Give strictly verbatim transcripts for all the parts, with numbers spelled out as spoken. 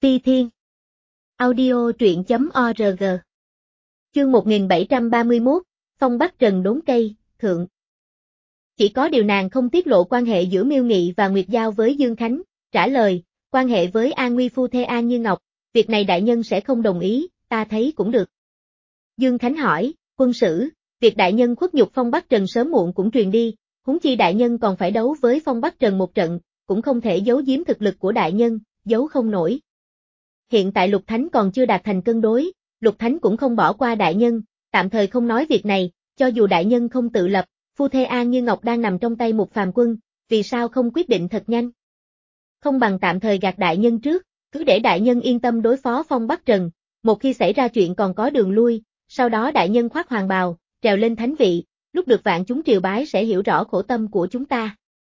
Phi Thiên. Audio truyện chấm org. Chương một nghìn bảy trăm ba mươi mốt, Phong Bắc Trần đốn cây, thượng. Chỉ có điều nàng không tiết lộ quan hệ giữa Miêu Nghị và Nguyệt Giao với Dương Khánh, trả lời, quan hệ với An Nguy phu thê An Như Ngọc, việc này đại nhân sẽ không đồng ý, ta thấy cũng được. Dương Khánh hỏi, quân sử, việc đại nhân khuất nhục Phong Bắc Trần sớm muộn cũng truyền đi, huống chi đại nhân còn phải đấu với Phong Bắc Trần một trận, cũng không thể giấu giếm thực lực của đại nhân, giấu không nổi. Hiện tại Lục Thánh còn chưa đạt thành cân đối, Lục Thánh cũng không bỏ qua đại nhân, tạm thời không nói việc này, cho dù đại nhân không tự lập, phu thê An Như Ngọc đang nằm trong tay một phàm quân, vì sao không quyết định thật nhanh? Không bằng tạm thời gạt đại nhân trước, cứ để đại nhân yên tâm đối phó Phong Bắc Trần, một khi xảy ra chuyện còn có đường lui, sau đó đại nhân khoác hoàng bào, trèo lên thánh vị, lúc được vạn chúng triều bái sẽ hiểu rõ khổ tâm của chúng ta.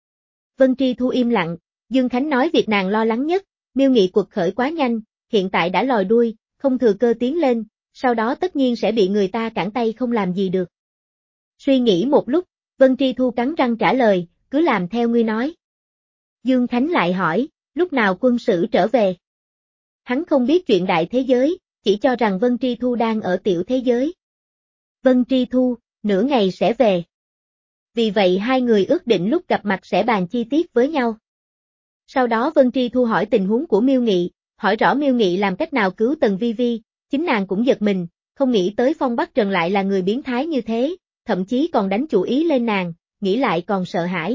Vân Tri Thu im lặng, Dương Khánh nói việc nàng lo lắng nhất, Miêu Nghị quật khởi quá nhanh, hiện tại đã lòi đuôi, không thừa cơ tiến lên, sau đó tất nhiên sẽ bị người ta cản tay không làm gì được. Suy nghĩ một lúc, Vân Tri Thu cắn răng trả lời, cứ làm theo ngươi nói. Dương Khánh lại hỏi, lúc nào quân sử trở về? Hắn không biết chuyện đại thế giới, chỉ cho rằng Vân Tri Thu đang ở tiểu thế giới. Vân Tri Thu, nửa ngày sẽ về. Vì vậy hai người ước định lúc gặp mặt sẽ bàn chi tiết với nhau. Sau đó Vân Tri Thu hỏi tình huống của Miêu Nghị, hỏi rõ Miêu Nghị làm cách nào cứu Tần Vi Vi, chính nàng cũng giật mình, không nghĩ tới Phong Bắc Trần lại là người biến thái như thế, thậm chí còn đánh chủ ý lên nàng, nghĩ lại còn sợ hãi.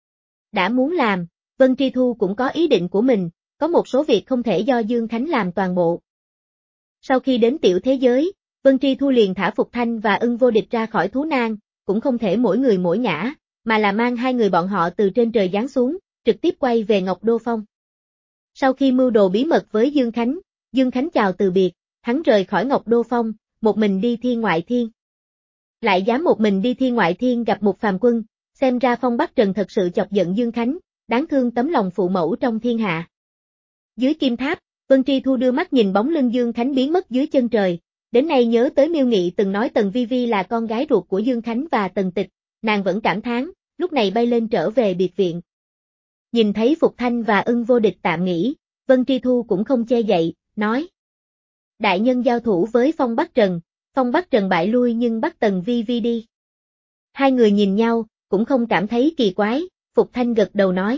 Đã muốn làm, Vân Tri Thu cũng có ý định của mình, có một số việc không thể do Dương Khánh làm toàn bộ. Sau khi đến tiểu thế giới, Vân Tri Thu liền thả Phục Thanh và Ưng Vô Địch ra khỏi thú nang, cũng không thể mỗi người mỗi ngã, mà là mang hai người bọn họ từ trên trời giáng xuống, trực tiếp quay về Ngọc Đô Phong. Sau khi mưu đồ bí mật với Dương Khánh, Dương Khánh chào từ biệt, hắn rời khỏi Ngọc Đô Phong, một mình đi thiên ngoại thiên. Lại dám một mình đi thiên ngoại thiên gặp một phàm quân, xem ra Phong Bắc Trần thật sự chọc giận Dương Khánh, đáng thương tấm lòng phụ mẫu trong thiên hạ. Dưới kim tháp, Vân Tri Thu đưa mắt nhìn bóng lưng Dương Khánh biến mất dưới chân trời, đến nay nhớ tới Miêu Nghị từng nói Tần Vi Vi là con gái ruột của Dương Khánh và Tần Tịch, nàng vẫn cảm thán, lúc này bay lên trở về biệt viện. Nhìn thấy Phục Thanh và Ưng Vô Địch tạm nghỉ, Vân Tri Thu cũng không che dậy, nói. Đại nhân giao thủ với Phong Bắc Trần, Phong Bắc Trần bại lui nhưng bắt Tần Vi Vi đi. Hai người nhìn nhau, cũng không cảm thấy kỳ quái, Phục Thanh gật đầu nói.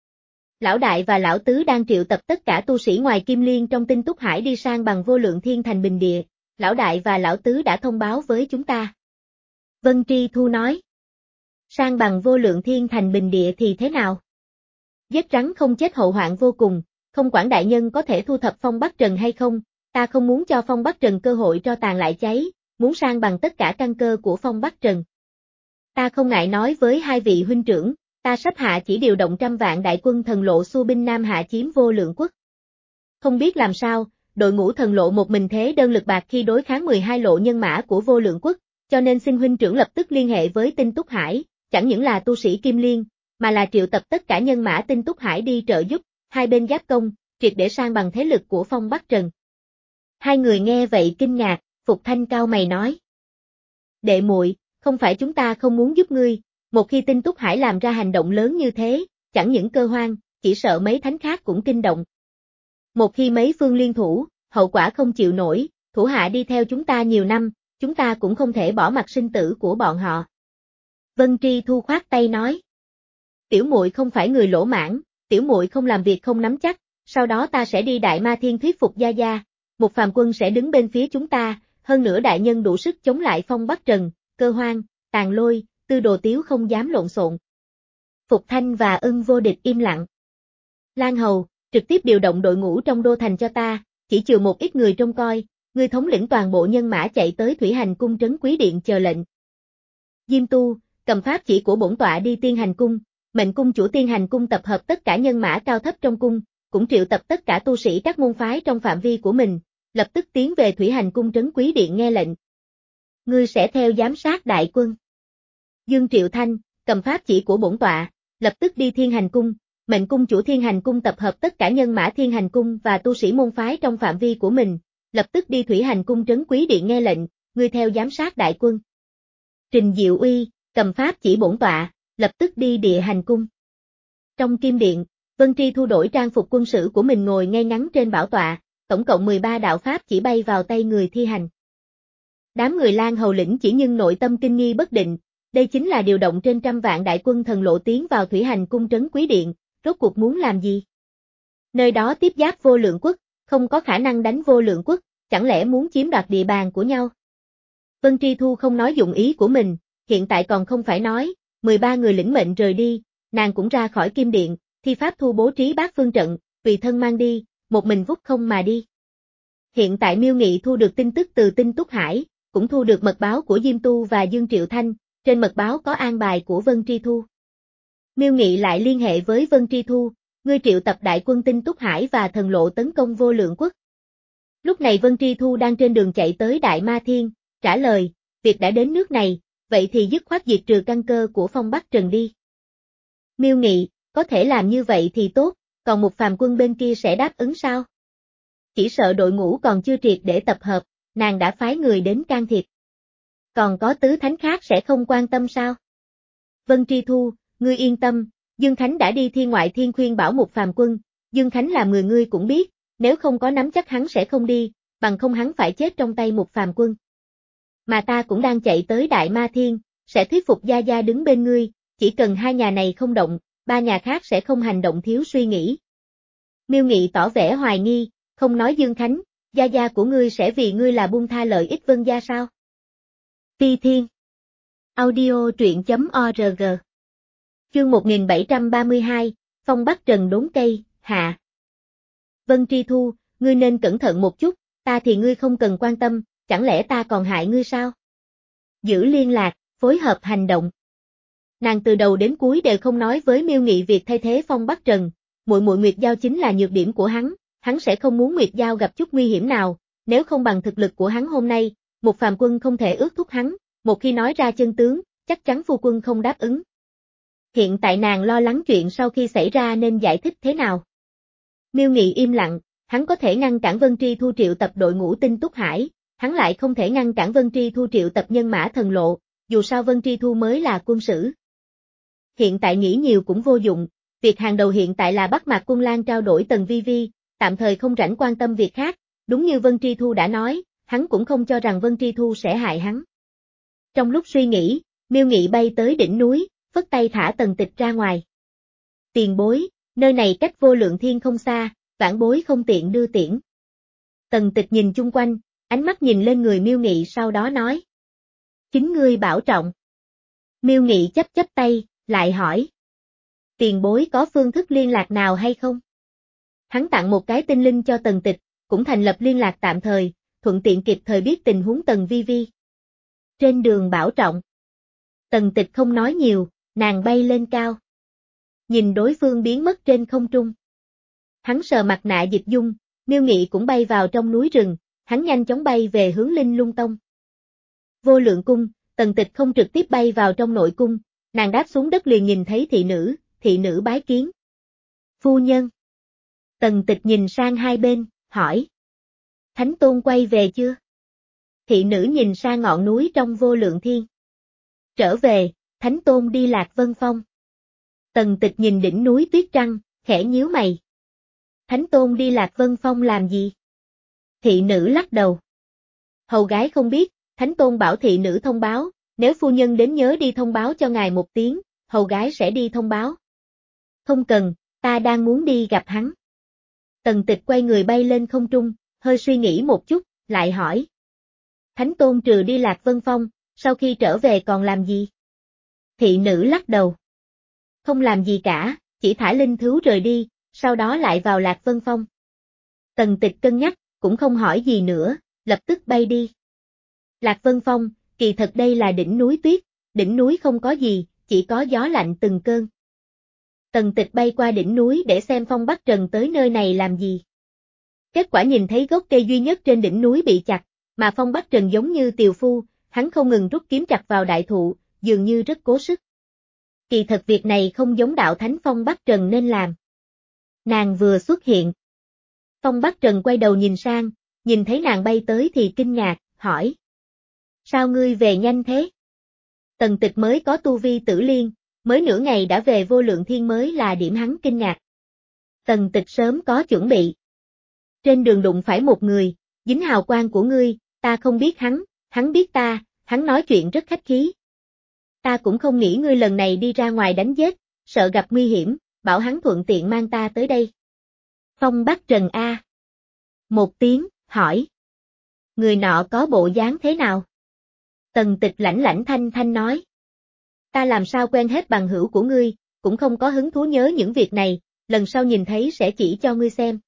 Lão Đại và Lão Tứ đang triệu tập tất cả tu sĩ ngoài Kim Liên trong Tinh Túc Hải đi sang bằng Vô Lượng Thiên Thành Bình Địa, Lão Đại và Lão Tứ đã thông báo với chúng ta. Vân Tri Thu nói. Sang bằng Vô Lượng Thiên Thành Bình Địa thì thế nào? Giết rắn không chết hậu hoạn vô cùng, không quản đại nhân có thể thu thập Phong Bắc Trần hay không, ta không muốn cho Phong Bắc Trần cơ hội cho tàn lại cháy, muốn sang bằng tất cả căn cơ của Phong Bắc Trần. Ta không ngại nói với hai vị huynh trưởng, ta sắp hạ chỉ điều động trăm vạn đại quân thần lộ xua binh Nam Hạ chiếm Vô Lượng Quốc. Không biết làm sao, đội ngũ thần lộ một mình thế đơn lực bạc khi đối kháng mười hai lộ nhân mã của Vô Lượng Quốc, cho nên xin huynh trưởng lập tức liên hệ với Tinh Túc Hải, chẳng những là tu sĩ Kim Liên, mà là triệu tập tất cả nhân mã Tinh Túc Hải đi trợ giúp, hai bên giáp công, triệt để sang bằng thế lực của Phong Bắc Trần. Hai người nghe vậy kinh ngạc, Phục Thanh cao mày nói. Đệ muội, không phải chúng ta không muốn giúp ngươi, một khi Tinh Túc Hải làm ra hành động lớn như thế, chẳng những Cơ Hoang, chỉ sợ mấy thánh khác cũng kinh động. Một khi mấy phương liên thủ, hậu quả không chịu nổi, thủ hạ đi theo chúng ta nhiều năm, chúng ta cũng không thể bỏ mặc sinh tử của bọn họ. Vân Tri Thu khoát tay nói. Tiểu muội không phải người lỗ mãn, tiểu muội không làm việc không nắm chắc, sau đó ta sẽ đi Đại Ma Thiên thuyết phục Gia Gia, một phàm quân sẽ đứng bên phía chúng ta, hơn nữa đại nhân đủ sức chống lại Phong Bắc Trần, Cơ Hoang, Tàn Lôi, Tư Đồ Tiếu không dám lộn xộn. Phục Thanh và Ưng Vô Địch im lặng. Lan Hầu, trực tiếp điều động đội ngũ trong đô thành cho ta, chỉ trừ một ít người trông coi, ngươi thống lĩnh toàn bộ nhân mã chạy tới Thủy Hành Cung trấn Quý Điện chờ lệnh. Diêm Tu, cầm pháp chỉ của bổn tọa đi Tiên Hành Cung, mệnh cung chủ Tiên Hành Cung tập hợp tất cả nhân mã cao thấp trong cung, cũng triệu tập tất cả tu sĩ các môn phái trong phạm vi của mình, lập tức tiến về Thủy Hành Cung trấn Quý Điện nghe lệnh. Ngươi sẽ theo giám sát đại quân. Dương Triệu Thanh, cầm pháp chỉ của bổn tọa, lập tức đi Thiên Hành Cung, mệnh cung chủ Thiên Hành Cung tập hợp tất cả nhân mã Thiên Hành Cung và tu sĩ môn phái trong phạm vi của mình, lập tức đi Thủy Hành Cung trấn Quý Điện nghe lệnh, ngươi theo giám sát đại quân. Trình Diệu Uy, cầm pháp chỉ bổn tọa, lập tức đi Địa Hành Cung. Trong Kim Điện, Vân Tri Thu đổi trang phục quân sử của mình ngồi ngay ngắn trên bảo tọa, tổng cộng mười ba đạo pháp chỉ bay vào tay người thi hành. Đám người Lan Hầu lĩnh chỉ nhưng nội tâm kinh nghi bất định, đây chính là điều động trên trăm vạn đại quân thần lộ tiến vào thủy hành cung trấn Quý Điện, rốt cuộc muốn làm gì? Nơi đó tiếp giáp Vô Lượng Quốc, không có khả năng đánh Vô Lượng Quốc, chẳng lẽ muốn chiếm đoạt địa bàn của nhau? Vân Tri Thu không nói dụng ý của mình, hiện tại còn không phải nói, mười ba người lĩnh mệnh rời đi, nàng cũng ra khỏi Kim Điện, thi pháp thu bố trí bát phương trận, tùy thân mang đi, một mình vút không mà đi. Hiện tại Miêu Nghị thu được tin tức từ Tinh Túc Hải, cũng thu được mật báo của Diêm Tu và Dương Triệu Thanh, trên mật báo có an bài của Vân Tri Thu. Miêu Nghị lại liên hệ với Vân Tri Thu, ngươi triệu tập đại quân Tinh Túc Hải và thần lộ tấn công Vô Lượng Quốc. Lúc này Vân Tri Thu đang trên đường chạy tới Đại Ma Thiên, trả lời, việc đã đến nước này, vậy thì dứt khoát diệt trừ căn cơ của Phong Bắc Trần đi. Miêu Nghị, có thể làm như vậy thì tốt, còn một phàm quân bên kia sẽ đáp ứng sao? Chỉ sợ đội ngũ còn chưa triệt để tập hợp, nàng đã phái người đến can thiệp. Còn có tứ thánh khác sẽ không quan tâm sao? Vân Tri Thu, ngươi yên tâm, Dương Khánh đã đi thiên ngoại thiên khuyên bảo một phàm quân, Dương Khánh làm người ngươi cũng biết, nếu không có nắm chắc hắn sẽ không đi, bằng không hắn phải chết trong tay một phàm quân. Mà ta cũng đang chạy tới Đại Ma Thiên, sẽ thuyết phục Gia Gia đứng bên ngươi, chỉ cần hai nhà này không động, ba nhà khác sẽ không hành động thiếu suy nghĩ. Miêu Nghị tỏ vẻ hoài nghi, không nói Dương Khánh, Gia Gia của ngươi sẽ vì ngươi là buông tha lợi ích Vân gia sao? Phi Thiên Audio truyện chấm org Chương một nghìn bảy trăm ba mươi hai, Phong Bắc Trần đốn cây, hạ. Vân Tri Thu, ngươi nên cẩn thận một chút, ta thì ngươi không cần quan tâm, chẳng lẽ ta còn hại ngươi sao? Giữ liên lạc, phối hợp hành động. Nàng từ đầu đến cuối đều không nói với Miêu Nghị việc thay thế Phong Bắc Trần, muội muội Nguyệt Giao chính là nhược điểm của hắn, hắn sẽ không muốn Nguyệt Giao gặp chút nguy hiểm nào, nếu không bằng thực lực của hắn hôm nay, một phàm quân không thể ước thúc hắn, một khi nói ra chân tướng, chắc chắn phu quân không đáp ứng. Hiện tại nàng lo lắng chuyện sau khi xảy ra nên giải thích thế nào. Miêu Nghị im lặng, hắn có thể ngăn cản Vân Tri Thu triệu tập đội ngũ Tinh Túc Hải, hắn lại không thể ngăn cản Vân Tri Thu triệu tập nhân mã thần lộ, dù sao Vân Tri Thu mới là quân sử. Hiện tại nghĩ nhiều cũng vô dụng, việc hàng đầu hiện tại là bắt Mạc Quân Lan trao đổi Tần Vi Vi, tạm thời không rảnh quan tâm việc khác, đúng như Vân Tri Thu đã nói, hắn cũng không cho rằng Vân Tri Thu sẽ hại hắn. Trong lúc suy nghĩ, Miêu Nghị bay tới đỉnh núi, phất tay thả Tần Tịch ra ngoài. Tiền bối, nơi này cách Vô Lượng Thiên không xa, vãn bối không tiện đưa tiễn. Tần Tịch nhìn chung quanh, ánh mắt nhìn lên người Miêu Nghị sau đó nói. Chính ngươi bảo trọng. Miêu Nghị chấp chấp tay, lại hỏi. Tiền bối có phương thức liên lạc nào hay không? Hắn tặng một cái tinh linh cho Tần Tịch, cũng thành lập liên lạc tạm thời, thuận tiện kịp thời biết tình huống Tần Vi Vi. Trên đường bảo trọng. Tần Tịch không nói nhiều, nàng bay lên cao. Nhìn đối phương biến mất trên không trung. Hắn sờ mặt nạ dịch dung, Miêu Nghị cũng bay vào trong núi rừng, hắn nhanh chóng bay về hướng Linh Lung Tông. Vô Lượng Cung, Tần Tịch không trực tiếp bay vào trong nội cung, nàng đáp xuống đất liền nhìn thấy thị nữ, thị nữ bái kiến. Phu nhân. Tần Tịch nhìn sang hai bên, hỏi. Thánh Tôn quay về chưa? Thị nữ nhìn sang ngọn núi trong Vô Lượng Thiên. Trở về, Thánh Tôn đi Lạc Vân Phong. Tần Tịch nhìn đỉnh núi tuyết trăng, khẽ nhíu mày. Thánh Tôn đi Lạc Vân Phong làm gì? Thị nữ lắc đầu. Hầu gái không biết, Thánh Tôn bảo thị nữ thông báo, nếu phu nhân đến nhớ đi thông báo cho ngài một tiếng, hầu gái sẽ đi thông báo. Không cần, ta đang muốn đi gặp hắn. Tần Tịch quay người bay lên không trung, hơi suy nghĩ một chút, lại hỏi. Thánh Tôn trừ đi Lạc Vân Phong, sau khi trở về còn làm gì? Thị nữ lắc đầu. Không làm gì cả, chỉ thả linh thú rời đi, sau đó lại vào Lạc Vân Phong. Tần Tịch cân nhắc, cũng không hỏi gì nữa, lập tức bay đi. Lạc Vân Phong, kỳ thật đây là đỉnh núi tuyết, đỉnh núi không có gì, chỉ có gió lạnh từng cơn. Tần Tịch bay qua đỉnh núi để xem Phong Bắc Trần tới nơi này làm gì. Kết quả nhìn thấy gốc cây duy nhất trên đỉnh núi bị chặt, mà Phong Bắc Trần giống như tiều phu, hắn không ngừng rút kiếm chặt vào đại thụ, dường như rất cố sức. Kỳ thật việc này không giống đạo thánh Phong Bắc Trần nên làm. Nàng vừa xuất hiện. Phong Bắc Trần quay đầu nhìn sang, nhìn thấy nàng bay tới thì kinh ngạc, hỏi. Sao ngươi về nhanh thế? Tần Tịch mới có tu vi tử liên, mới nửa ngày đã về Vô Lượng Thiên mới là điểm hắn kinh ngạc. Tần Tịch sớm có chuẩn bị. Trên đường đụng phải một người, dính hào quang của ngươi, ta không biết hắn, hắn biết ta, hắn nói chuyện rất khách khí. Ta cũng không nghĩ ngươi lần này đi ra ngoài đánh giết, sợ gặp nguy hiểm, bảo hắn thuận tiện mang ta tới đây. Phong Bắc Trần A. Một tiếng, hỏi. Người nọ có bộ dáng thế nào? Tần Tịch lãnh lãnh thanh thanh nói. Ta làm sao quen hết bằng hữu của ngươi, cũng không có hứng thú nhớ những việc này, lần sau nhìn thấy sẽ chỉ cho ngươi xem.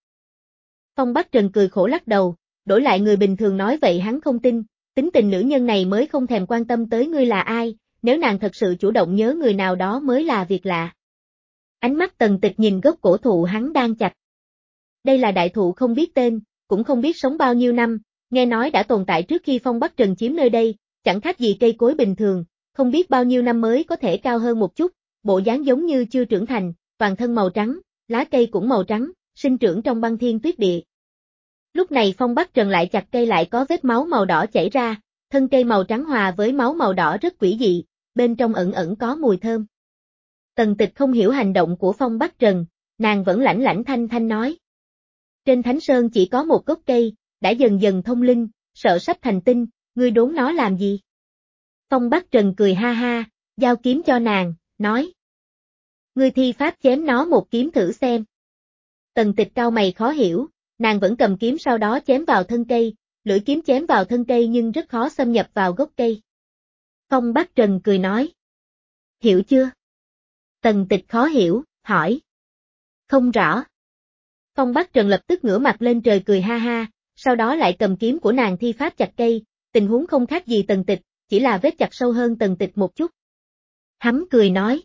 Phong Bắc Trần cười khổ lắc đầu, đổi lại người bình thường nói vậy hắn không tin, tính tình nữ nhân này mới không thèm quan tâm tới ngươi là ai, nếu nàng thật sự chủ động nhớ người nào đó mới là việc lạ. Ánh mắt Tần Tịch nhìn gốc cổ thụ hắn đang chặt. Đây là đại thụ không biết tên, cũng không biết sống bao nhiêu năm, nghe nói đã tồn tại trước khi Phong Bắc Trần chiếm nơi đây, chẳng khác gì cây cối bình thường, không biết bao nhiêu năm mới có thể cao hơn một chút, bộ dáng giống như chưa trưởng thành, toàn thân màu trắng, lá cây cũng màu trắng, sinh trưởng trong băng thiên tuyết địa. Lúc này Phong Bắc Trần lại chặt cây lại có vết máu màu đỏ chảy ra, thân cây màu trắng hòa với máu màu đỏ rất quỷ dị, bên trong ẩn ẩn có mùi thơm. Tần Tịch không hiểu hành động của Phong Bắc Trần, nàng vẫn lãnh lãnh thanh thanh nói. Trên Thánh Sơn chỉ có một gốc cây, đã dần dần thông linh, sợ sắp thành tinh, ngươi đốn nó làm gì? Phong Bắc Trần cười ha ha, giao kiếm cho nàng, nói. Ngươi thi pháp chém nó một kiếm thử xem. Tần Tịch cau mày khó hiểu, nàng vẫn cầm kiếm sau đó chém vào thân cây, lưỡi kiếm chém vào thân cây nhưng rất khó xâm nhập vào gốc cây. Phong Bắc Trần cười nói. Hiểu chưa? Tần Tịch khó hiểu, hỏi. Không rõ. Phong Bắc Trần lập tức ngửa mặt lên trời cười ha ha, sau đó lại cầm kiếm của nàng thi pháp chặt cây, tình huống không khác gì Tần Tịch, chỉ là vết chặt sâu hơn Tần Tịch một chút. Hắn cười nói.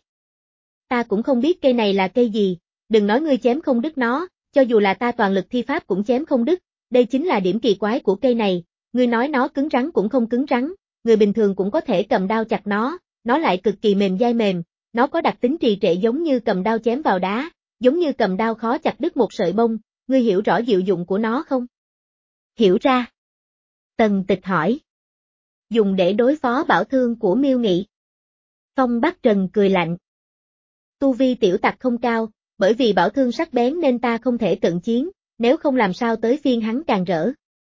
Ta cũng không biết cây này là cây gì, đừng nói ngươi chém không đứt nó, cho dù là ta toàn lực thi pháp cũng chém không đứt, đây chính là điểm kỳ quái của cây này, ngươi nói nó cứng rắn cũng không cứng rắn, người bình thường cũng có thể cầm đao chặt nó, nó lại cực kỳ mềm dai mềm, nó có đặc tính trì trệ giống như cầm đao chém vào đá, giống như cầm đao khó chặt đứt một sợi bông, ngươi hiểu rõ diệu dụng của nó không? Hiểu ra. Tần Tịch hỏi. Dùng để đối phó bảo thương của Miêu Nghị. Phong Bắc Trần cười lạnh. Tu vi tiểu tặc không cao, bởi vì bảo thương sắc bén nên ta không thể cận chiến, nếu không làm sao tới phiên hắn càng rỡ.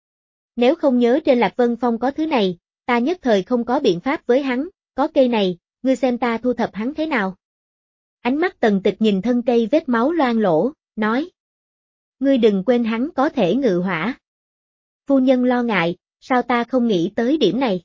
Nếu không nhớ trên Lạc Vân Phong có thứ này, ta nhất thời không có biện pháp với hắn, có cây này, ngươi xem ta thu thập hắn thế nào. Ánh mắt Tần Tịch nhìn thân cây vết máu loang lỗ, nói. Ngươi đừng quên hắn có thể ngự hỏa. Phu nhân lo ngại, sao ta không nghĩ tới điểm này.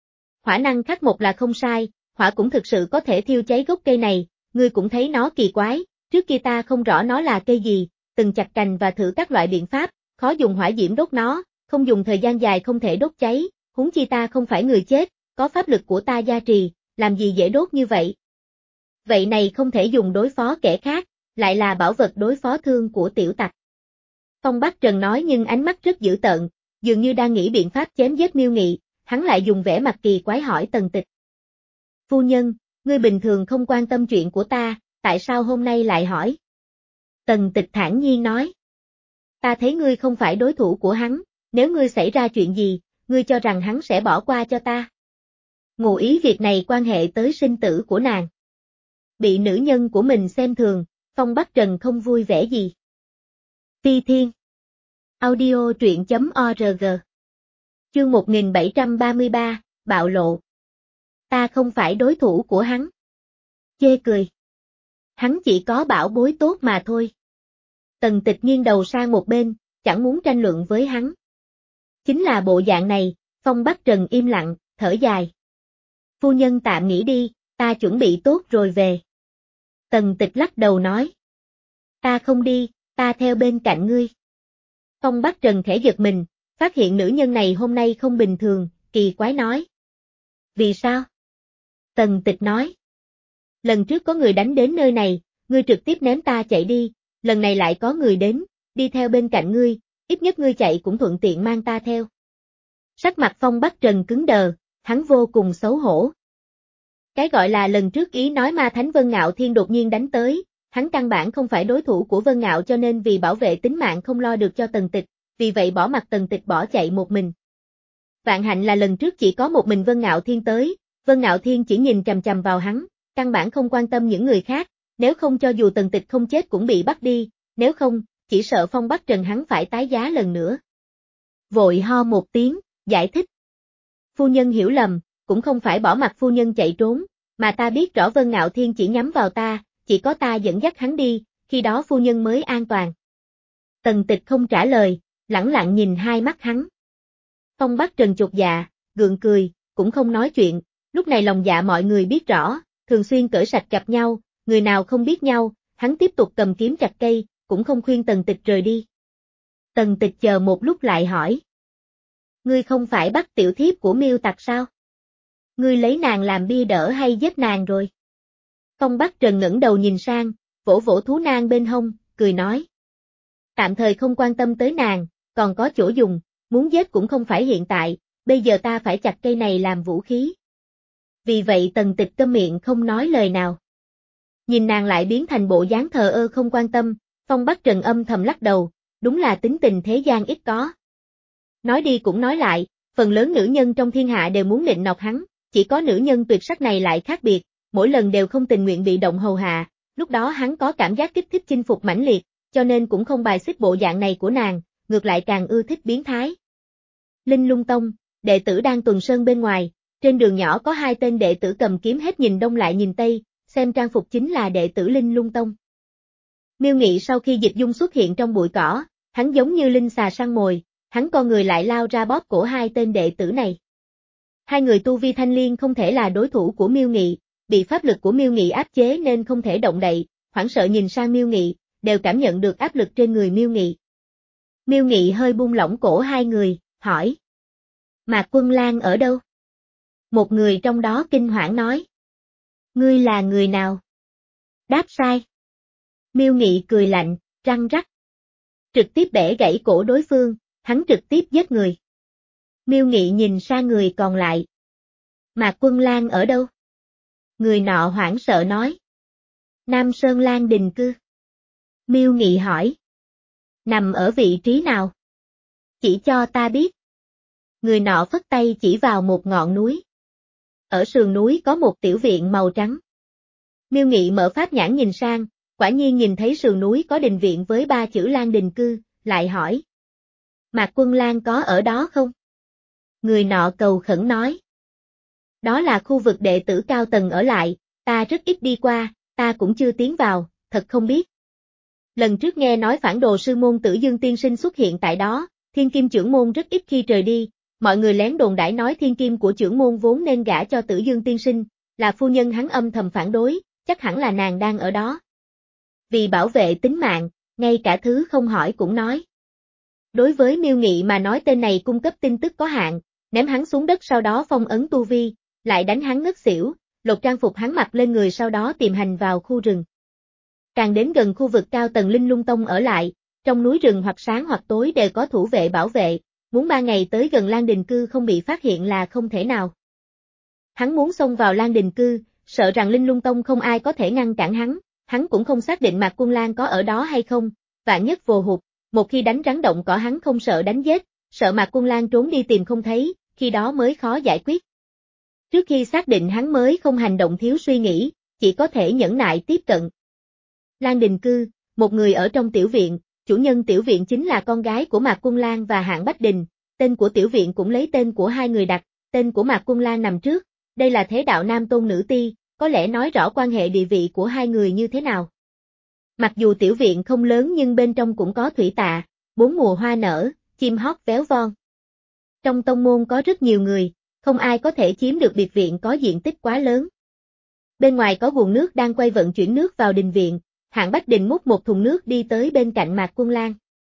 Hỏa năng khắc một là không sai, hỏa cũng thực sự có thể thiêu cháy gốc cây này, ngươi cũng thấy nó kỳ quái, trước kia ta không rõ nó là cây gì, từng chặt cành và thử các loại biện pháp, khó dùng hỏa diễm đốt nó, không dùng thời gian dài không thể đốt cháy, huống chi ta không phải người chết, có pháp lực của ta gia trì, làm gì dễ đốt như vậy. Vậy này không thể dùng đối phó kẻ khác, lại là bảo vật đối phó thương của tiểu tặc. Phong Bắc Trần nói nhưng ánh mắt rất dữ tợn, dường như đang nghĩ biện pháp chém giết Miêu Nghị, hắn lại dùng vẻ mặt kỳ quái hỏi Tần Tịch. Phu nhân, ngươi bình thường không quan tâm chuyện của ta, tại sao hôm nay lại hỏi? Tần Tịch thản nhiên nói. Ta thấy ngươi không phải đối thủ của hắn, nếu ngươi xảy ra chuyện gì, ngươi cho rằng hắn sẽ bỏ qua cho ta. Ngụ ý việc này quan hệ tới sinh tử của nàng. Bị nữ nhân của mình xem thường, Phong Bắc Trần không vui vẻ gì. Phi Thiên Audio truyện chấm org Chương một nghìn bảy trăm ba mươi ba, Bạo lộ. Ta không phải đối thủ của hắn. Chê cười. Hắn chỉ có bảo bối tốt mà thôi. Tần Tịch nghiêng đầu sang một bên, chẳng muốn tranh luận với hắn. Chính là bộ dạng này, Phong Bắc Trần im lặng, thở dài. Phu nhân tạm nghỉ đi, ta chuẩn bị tốt rồi về. Tần Tịch lắc đầu nói. Ta không đi, ta theo bên cạnh ngươi. Phong Bắc Trần khẽ giật mình, phát hiện nữ nhân này hôm nay không bình thường, kỳ quái nói. Vì sao? Tần Tịch nói. Lần trước có người đánh đến nơi này, ngươi trực tiếp ném ta chạy đi, lần này lại có người đến, đi theo bên cạnh ngươi, ít nhất ngươi chạy cũng thuận tiện mang ta theo. Sắc mặt Phong Bắc Trần cứng đờ, hắn vô cùng xấu hổ. Cái gọi là lần trước ý nói ma thánh Vân Ngạo Thiên đột nhiên đánh tới, hắn căn bản không phải đối thủ của Vân Ngạo cho nên vì bảo vệ tính mạng không lo được cho Tần Tịch, vì vậy bỏ mặc Tần Tịch bỏ chạy một mình. Vạn hạnh là lần trước chỉ có một mình Vân Ngạo Thiên tới, Vân Ngạo Thiên chỉ nhìn chằm chằm vào hắn, căn bản không quan tâm những người khác, nếu không cho dù Tần Tịch không chết cũng bị bắt đi, nếu không, chỉ sợ Phong Bắc Trần hắn phải tái giá lần nữa. Vội ho một tiếng, giải thích. Phu nhân hiểu lầm, cũng không phải bỏ mặc phu nhân chạy trốn, mà ta biết rõ Vân Ngạo Thiên chỉ nhắm vào ta, chỉ có ta dẫn dắt hắn đi, khi đó phu nhân mới an toàn. Tần Tịch không trả lời, lẳng lặng nhìn hai mắt hắn. Phong Bắc Trần chột dạ, gượng cười, cũng không nói chuyện, lúc này lòng dạ mọi người biết rõ, thường xuyên cởi sạch gặp nhau, người nào không biết nhau, hắn tiếp tục cầm kiếm chặt cây, cũng không khuyên Tần Tịch rời đi. Tần Tịch chờ một lúc lại hỏi. Ngươi không phải bắt tiểu thiếp của Miêu Tặc sao? Ngươi lấy nàng làm bia đỡ hay giết nàng rồi? Phong Bắc Trần ngẩng đầu nhìn sang, vỗ vỗ thú nang bên hông, cười nói. Tạm thời không quan tâm tới nàng, còn có chỗ dùng, muốn giết cũng không phải hiện tại, bây giờ ta phải chặt cây này làm vũ khí. Vì vậy Tần Tịch câm miệng không nói lời nào. Nhìn nàng lại biến thành bộ dáng thờ ơ không quan tâm, Phong Bắc Trần âm thầm lắc đầu, đúng là tính tình thế gian ít có. Nói đi cũng nói lại, phần lớn nữ nhân trong thiên hạ đều muốn nịnh nọt hắn, chỉ có nữ nhân tuyệt sắc này lại khác biệt, mỗi lần đều không tình nguyện bị động hầu hạ, lúc đó hắn có cảm giác kích thích chinh phục mãnh liệt, cho nên cũng không bài xích bộ dạng này của nàng, ngược lại càng ưa thích biến thái. Linh Lung Tông, đệ tử đang tuần sơn bên ngoài, trên đường nhỏ có hai tên đệ tử cầm kiếm hết nhìn đông lại nhìn tây, xem trang phục chính là đệ tử Linh Lung Tông. Miêu Nghị sau khi Dịch Dung xuất hiện trong bụi cỏ, hắn giống như linh xà săn mồi, hắn con người lại lao ra bóp cổ hai tên đệ tử này. Hai người tu vi thanh liên không thể là đối thủ của Miêu Nghị, bị pháp lực của Miêu Nghị áp chế nên không thể động đậy, hoảng sợ nhìn sang Miêu Nghị, đều cảm nhận được áp lực trên người Miêu Nghị. Miêu Nghị hơi buông lỏng cổ hai người, hỏi. Mạc Quân Lang ở đâu? Một người trong đó kinh hoảng nói. Ngươi là người nào? Đáp sai. Miêu Nghị cười lạnh, răng rắc. Trực tiếp bẻ gãy cổ đối phương, hắn trực tiếp giết người. Miêu Nghị nhìn sang người còn lại. Mạc Quân Lang ở đâu? Người nọ hoảng sợ nói. Nam Sơn Lan Đình Cư. Miêu Nghị hỏi. Nằm ở vị trí nào? Chỉ cho ta biết. Người nọ phất tay chỉ vào một ngọn núi. Ở sườn núi có một tiểu viện màu trắng. Miêu Nghị mở pháp nhãn nhìn sang, quả nhiên nhìn thấy sườn núi có đình viện với ba chữ Lan Đình Cư, lại hỏi. Mạc Quân Lang có ở đó không? Người nọ cầu khẩn nói. Đó là khu vực đệ tử cao tầng ở lại, ta rất ít đi qua, ta cũng chưa tiến vào, thật không biết. Lần trước nghe nói phản đồ sư môn Tử Dương Tiên Sinh xuất hiện tại đó, Thiên Kim trưởng môn rất ít khi rời đi, mọi người lén đồn đãi nói Thiên Kim của trưởng môn vốn nên gả cho Tử Dương Tiên Sinh, là phu nhân hắn âm thầm phản đối, chắc hẳn là nàng đang ở đó. Vì bảo vệ tính mạng, ngay cả thứ không hỏi cũng nói. Đối với Miêu Nghị mà nói tên này cung cấp tin tức có hạn, ném hắn xuống đất sau đó phong ấn tu vi, lại đánh hắn ngất xỉu, lột trang phục hắn mặc lên người sau đó tìm hành vào khu rừng. Càng đến gần khu vực cao tầng Linh Lung Tông ở lại, trong núi rừng hoặc sáng hoặc tối đều có thủ vệ bảo vệ, muốn ba ngày tới gần Lan Đình Cư không bị phát hiện là không thể nào. Hắn muốn xông vào Lan Đình Cư, sợ rằng Linh Lung Tông không ai có thể ngăn cản hắn, hắn cũng không xác định Mạc Quân Lang có ở đó hay không, vạn nhất vồ hụt, một khi đánh rắn động cỏ hắn không sợ đánh giết, sợ Mạc Quân Lang trốn đi tìm không thấy, khi đó mới khó giải quyết. Trước khi xác định hắn mới không hành động thiếu suy nghĩ, chỉ có thể nhẫn nại tiếp cận. Lan Đình Cư, một người ở trong tiểu viện, chủ nhân tiểu viện chính là con gái của Mạc Quân Lang và Hạng Bách Đình, tên của tiểu viện cũng lấy tên của hai người đặt, tên của Mạc Quân Lang nằm trước, đây là thế đạo nam tôn nữ ti, có lẽ nói rõ quan hệ địa vị của hai người như thế nào. Mặc dù tiểu viện không lớn nhưng bên trong cũng có thủy tạ, bốn mùa hoa nở, chim hót véo von. Trong tông môn có rất nhiều người, không ai có thể chiếm được biệt viện có diện tích quá lớn. Bên ngoài có nguồn nước đang quay vận chuyển nước vào đình viện, Hạng Bách Đình múc một thùng nước đi tới bên cạnh Mạc Quân Lang.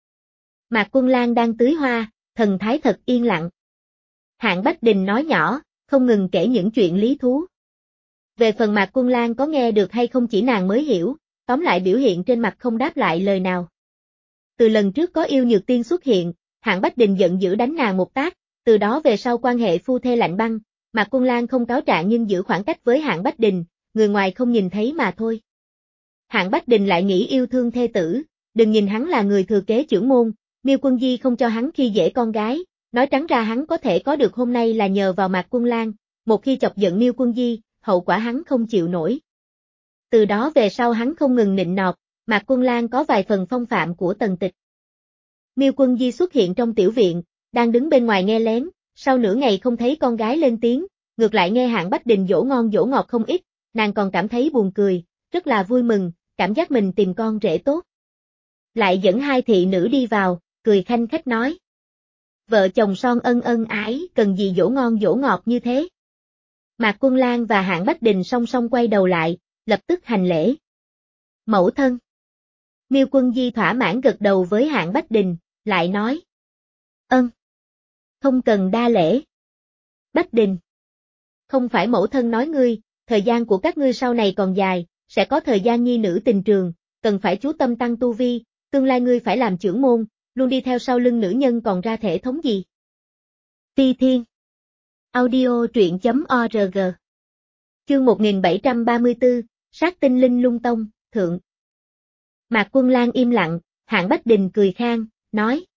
Mạc Quân Lang đang tưới hoa, thần thái thật yên lặng. Hạng Bách Đình nói nhỏ, không ngừng kể những chuyện lý thú. Về phần Mạc Quân Lang có nghe được hay không chỉ nàng mới hiểu, tóm lại biểu hiện trên mặt không đáp lại lời nào. Từ lần trước có yêu nhược tiên xuất hiện, Hạng Bách Đình giận dữ đánh nàng một tát, từ đó về sau quan hệ phu thê lạnh băng, Mạc Quân Lang không cáo trạng nhưng giữ khoảng cách với Hạng Bách Đình, người ngoài không nhìn thấy mà thôi. Hạng Bách Đình lại nghĩ yêu thương thê tử, đừng nhìn hắn là người thừa kế trưởng môn, Miêu Quân Di không cho hắn khi dễ con gái, nói trắng ra hắn có thể có được hôm nay là nhờ vào Mạc Quân Lang, một khi chọc giận Miêu Quân Di, hậu quả hắn không chịu nổi. Từ đó về sau hắn không ngừng nịnh nọt, Mạc Quân Lan có vài phần phong phạm của Tần Tịch. Miêu Quân Di xuất hiện trong tiểu viện, đang đứng bên ngoài nghe lén, sau nửa ngày không thấy con gái lên tiếng, ngược lại nghe Hạng Bách Đình dỗ ngon dỗ ngọt không ít, nàng còn cảm thấy buồn cười, rất là vui mừng, cảm giác mình tìm con rể tốt. Lại dẫn hai thị nữ đi vào, cười khanh khách nói. Vợ chồng son ân ân ái, cần gì dỗ ngon dỗ ngọt như thế. Mạc Quân Lan và Hạng Bách Đình song song quay đầu lại, lập tức hành lễ. Mẫu thân. Miêu Quân Di thỏa mãn gật đầu với Hạng Bách Đình, lại nói. Ân. Không cần đa lễ. Bách Đình. Không phải mẫu thân nói ngươi, thời gian của các ngươi sau này còn dài, sẽ có thời gian nhi nữ tình trường, cần phải chú tâm tăng tu vi, tương lai ngươi phải làm trưởng môn, luôn đi theo sau lưng nữ nhân còn ra thể thống gì. Ti Thiên. Audio truyện chấm org. Chương một nghìn bảy trăm ba mươi tư, Sát tinh linh lung tông, thượng. Mạc Quân Lan im lặng, Hạng Bách Đình cười khang, nói.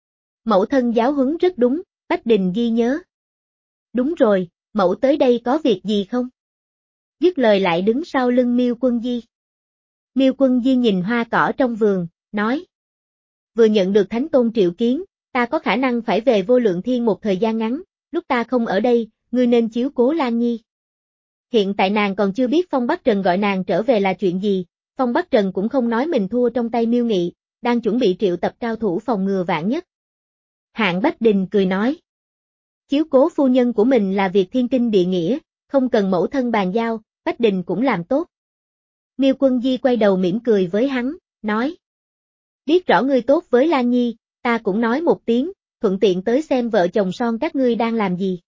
Mẫu thân giáo huấn rất đúng, Bách Đình ghi nhớ. Đúng rồi, mẫu tới đây có việc gì không? Dứt lời lại đứng sau lưng Miêu Quân Di. Miêu Quân Di nhìn hoa cỏ trong vườn, nói. Vừa nhận được Thánh Tôn triệu kiến, ta có khả năng phải về Vô Lượng Thiên một thời gian ngắn, lúc ta không ở đây, ngươi nên chiếu cố Lan Nhi. Hiện tại nàng còn chưa biết Phong Bắc Trần gọi nàng trở về là chuyện gì, Phong Bắc Trần cũng không nói mình thua trong tay Miêu Nghị, đang chuẩn bị triệu tập cao thủ phòng ngừa vạn nhất. Hạng Bách Đình cười nói. Chiếu cố phu nhân của mình là việc thiên kinh địa nghĩa, không cần mẫu thân bàn giao, Bách Đình cũng làm tốt. Miêu Quân Di quay đầu mỉm cười với hắn, nói. Biết rõ ngươi tốt với Lan Nhi, ta cũng nói một tiếng, thuận tiện tới xem vợ chồng son các ngươi đang làm gì.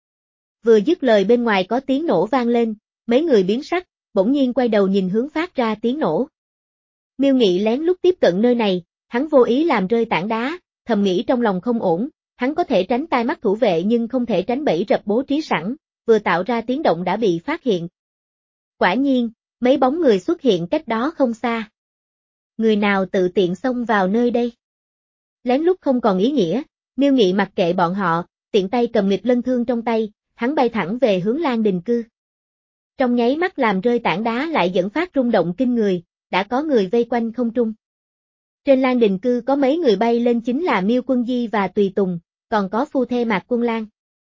Vừa dứt lời bên ngoài có tiếng nổ vang lên, mấy người biến sắc, bỗng nhiên quay đầu nhìn hướng phát ra tiếng nổ. Miêu Nghị lén lút tiếp cận nơi này, hắn vô ý làm rơi tảng đá, thầm nghĩ trong lòng không ổn, hắn có thể tránh tai mắt thủ vệ nhưng không thể tránh bẫy rập bố trí sẵn, vừa tạo ra tiếng động đã bị phát hiện. Quả nhiên, mấy bóng người xuất hiện cách đó không xa. Người nào tự tiện xông vào nơi đây? Lén lút không còn ý nghĩa, Miêu Nghị mặc kệ bọn họ, tiện tay cầm nghịch lân thương trong tay, hắn bay thẳng về hướng Lan Đình Cư. Trong nháy mắt làm rơi tảng đá lại dẫn phát rung động kinh người, đã có người vây quanh không trung. Trên Lan Đình Cư có mấy người bay lên chính là Miêu Quân Di và Tùy Tùng, còn có phu thê Mạc Quân Lan.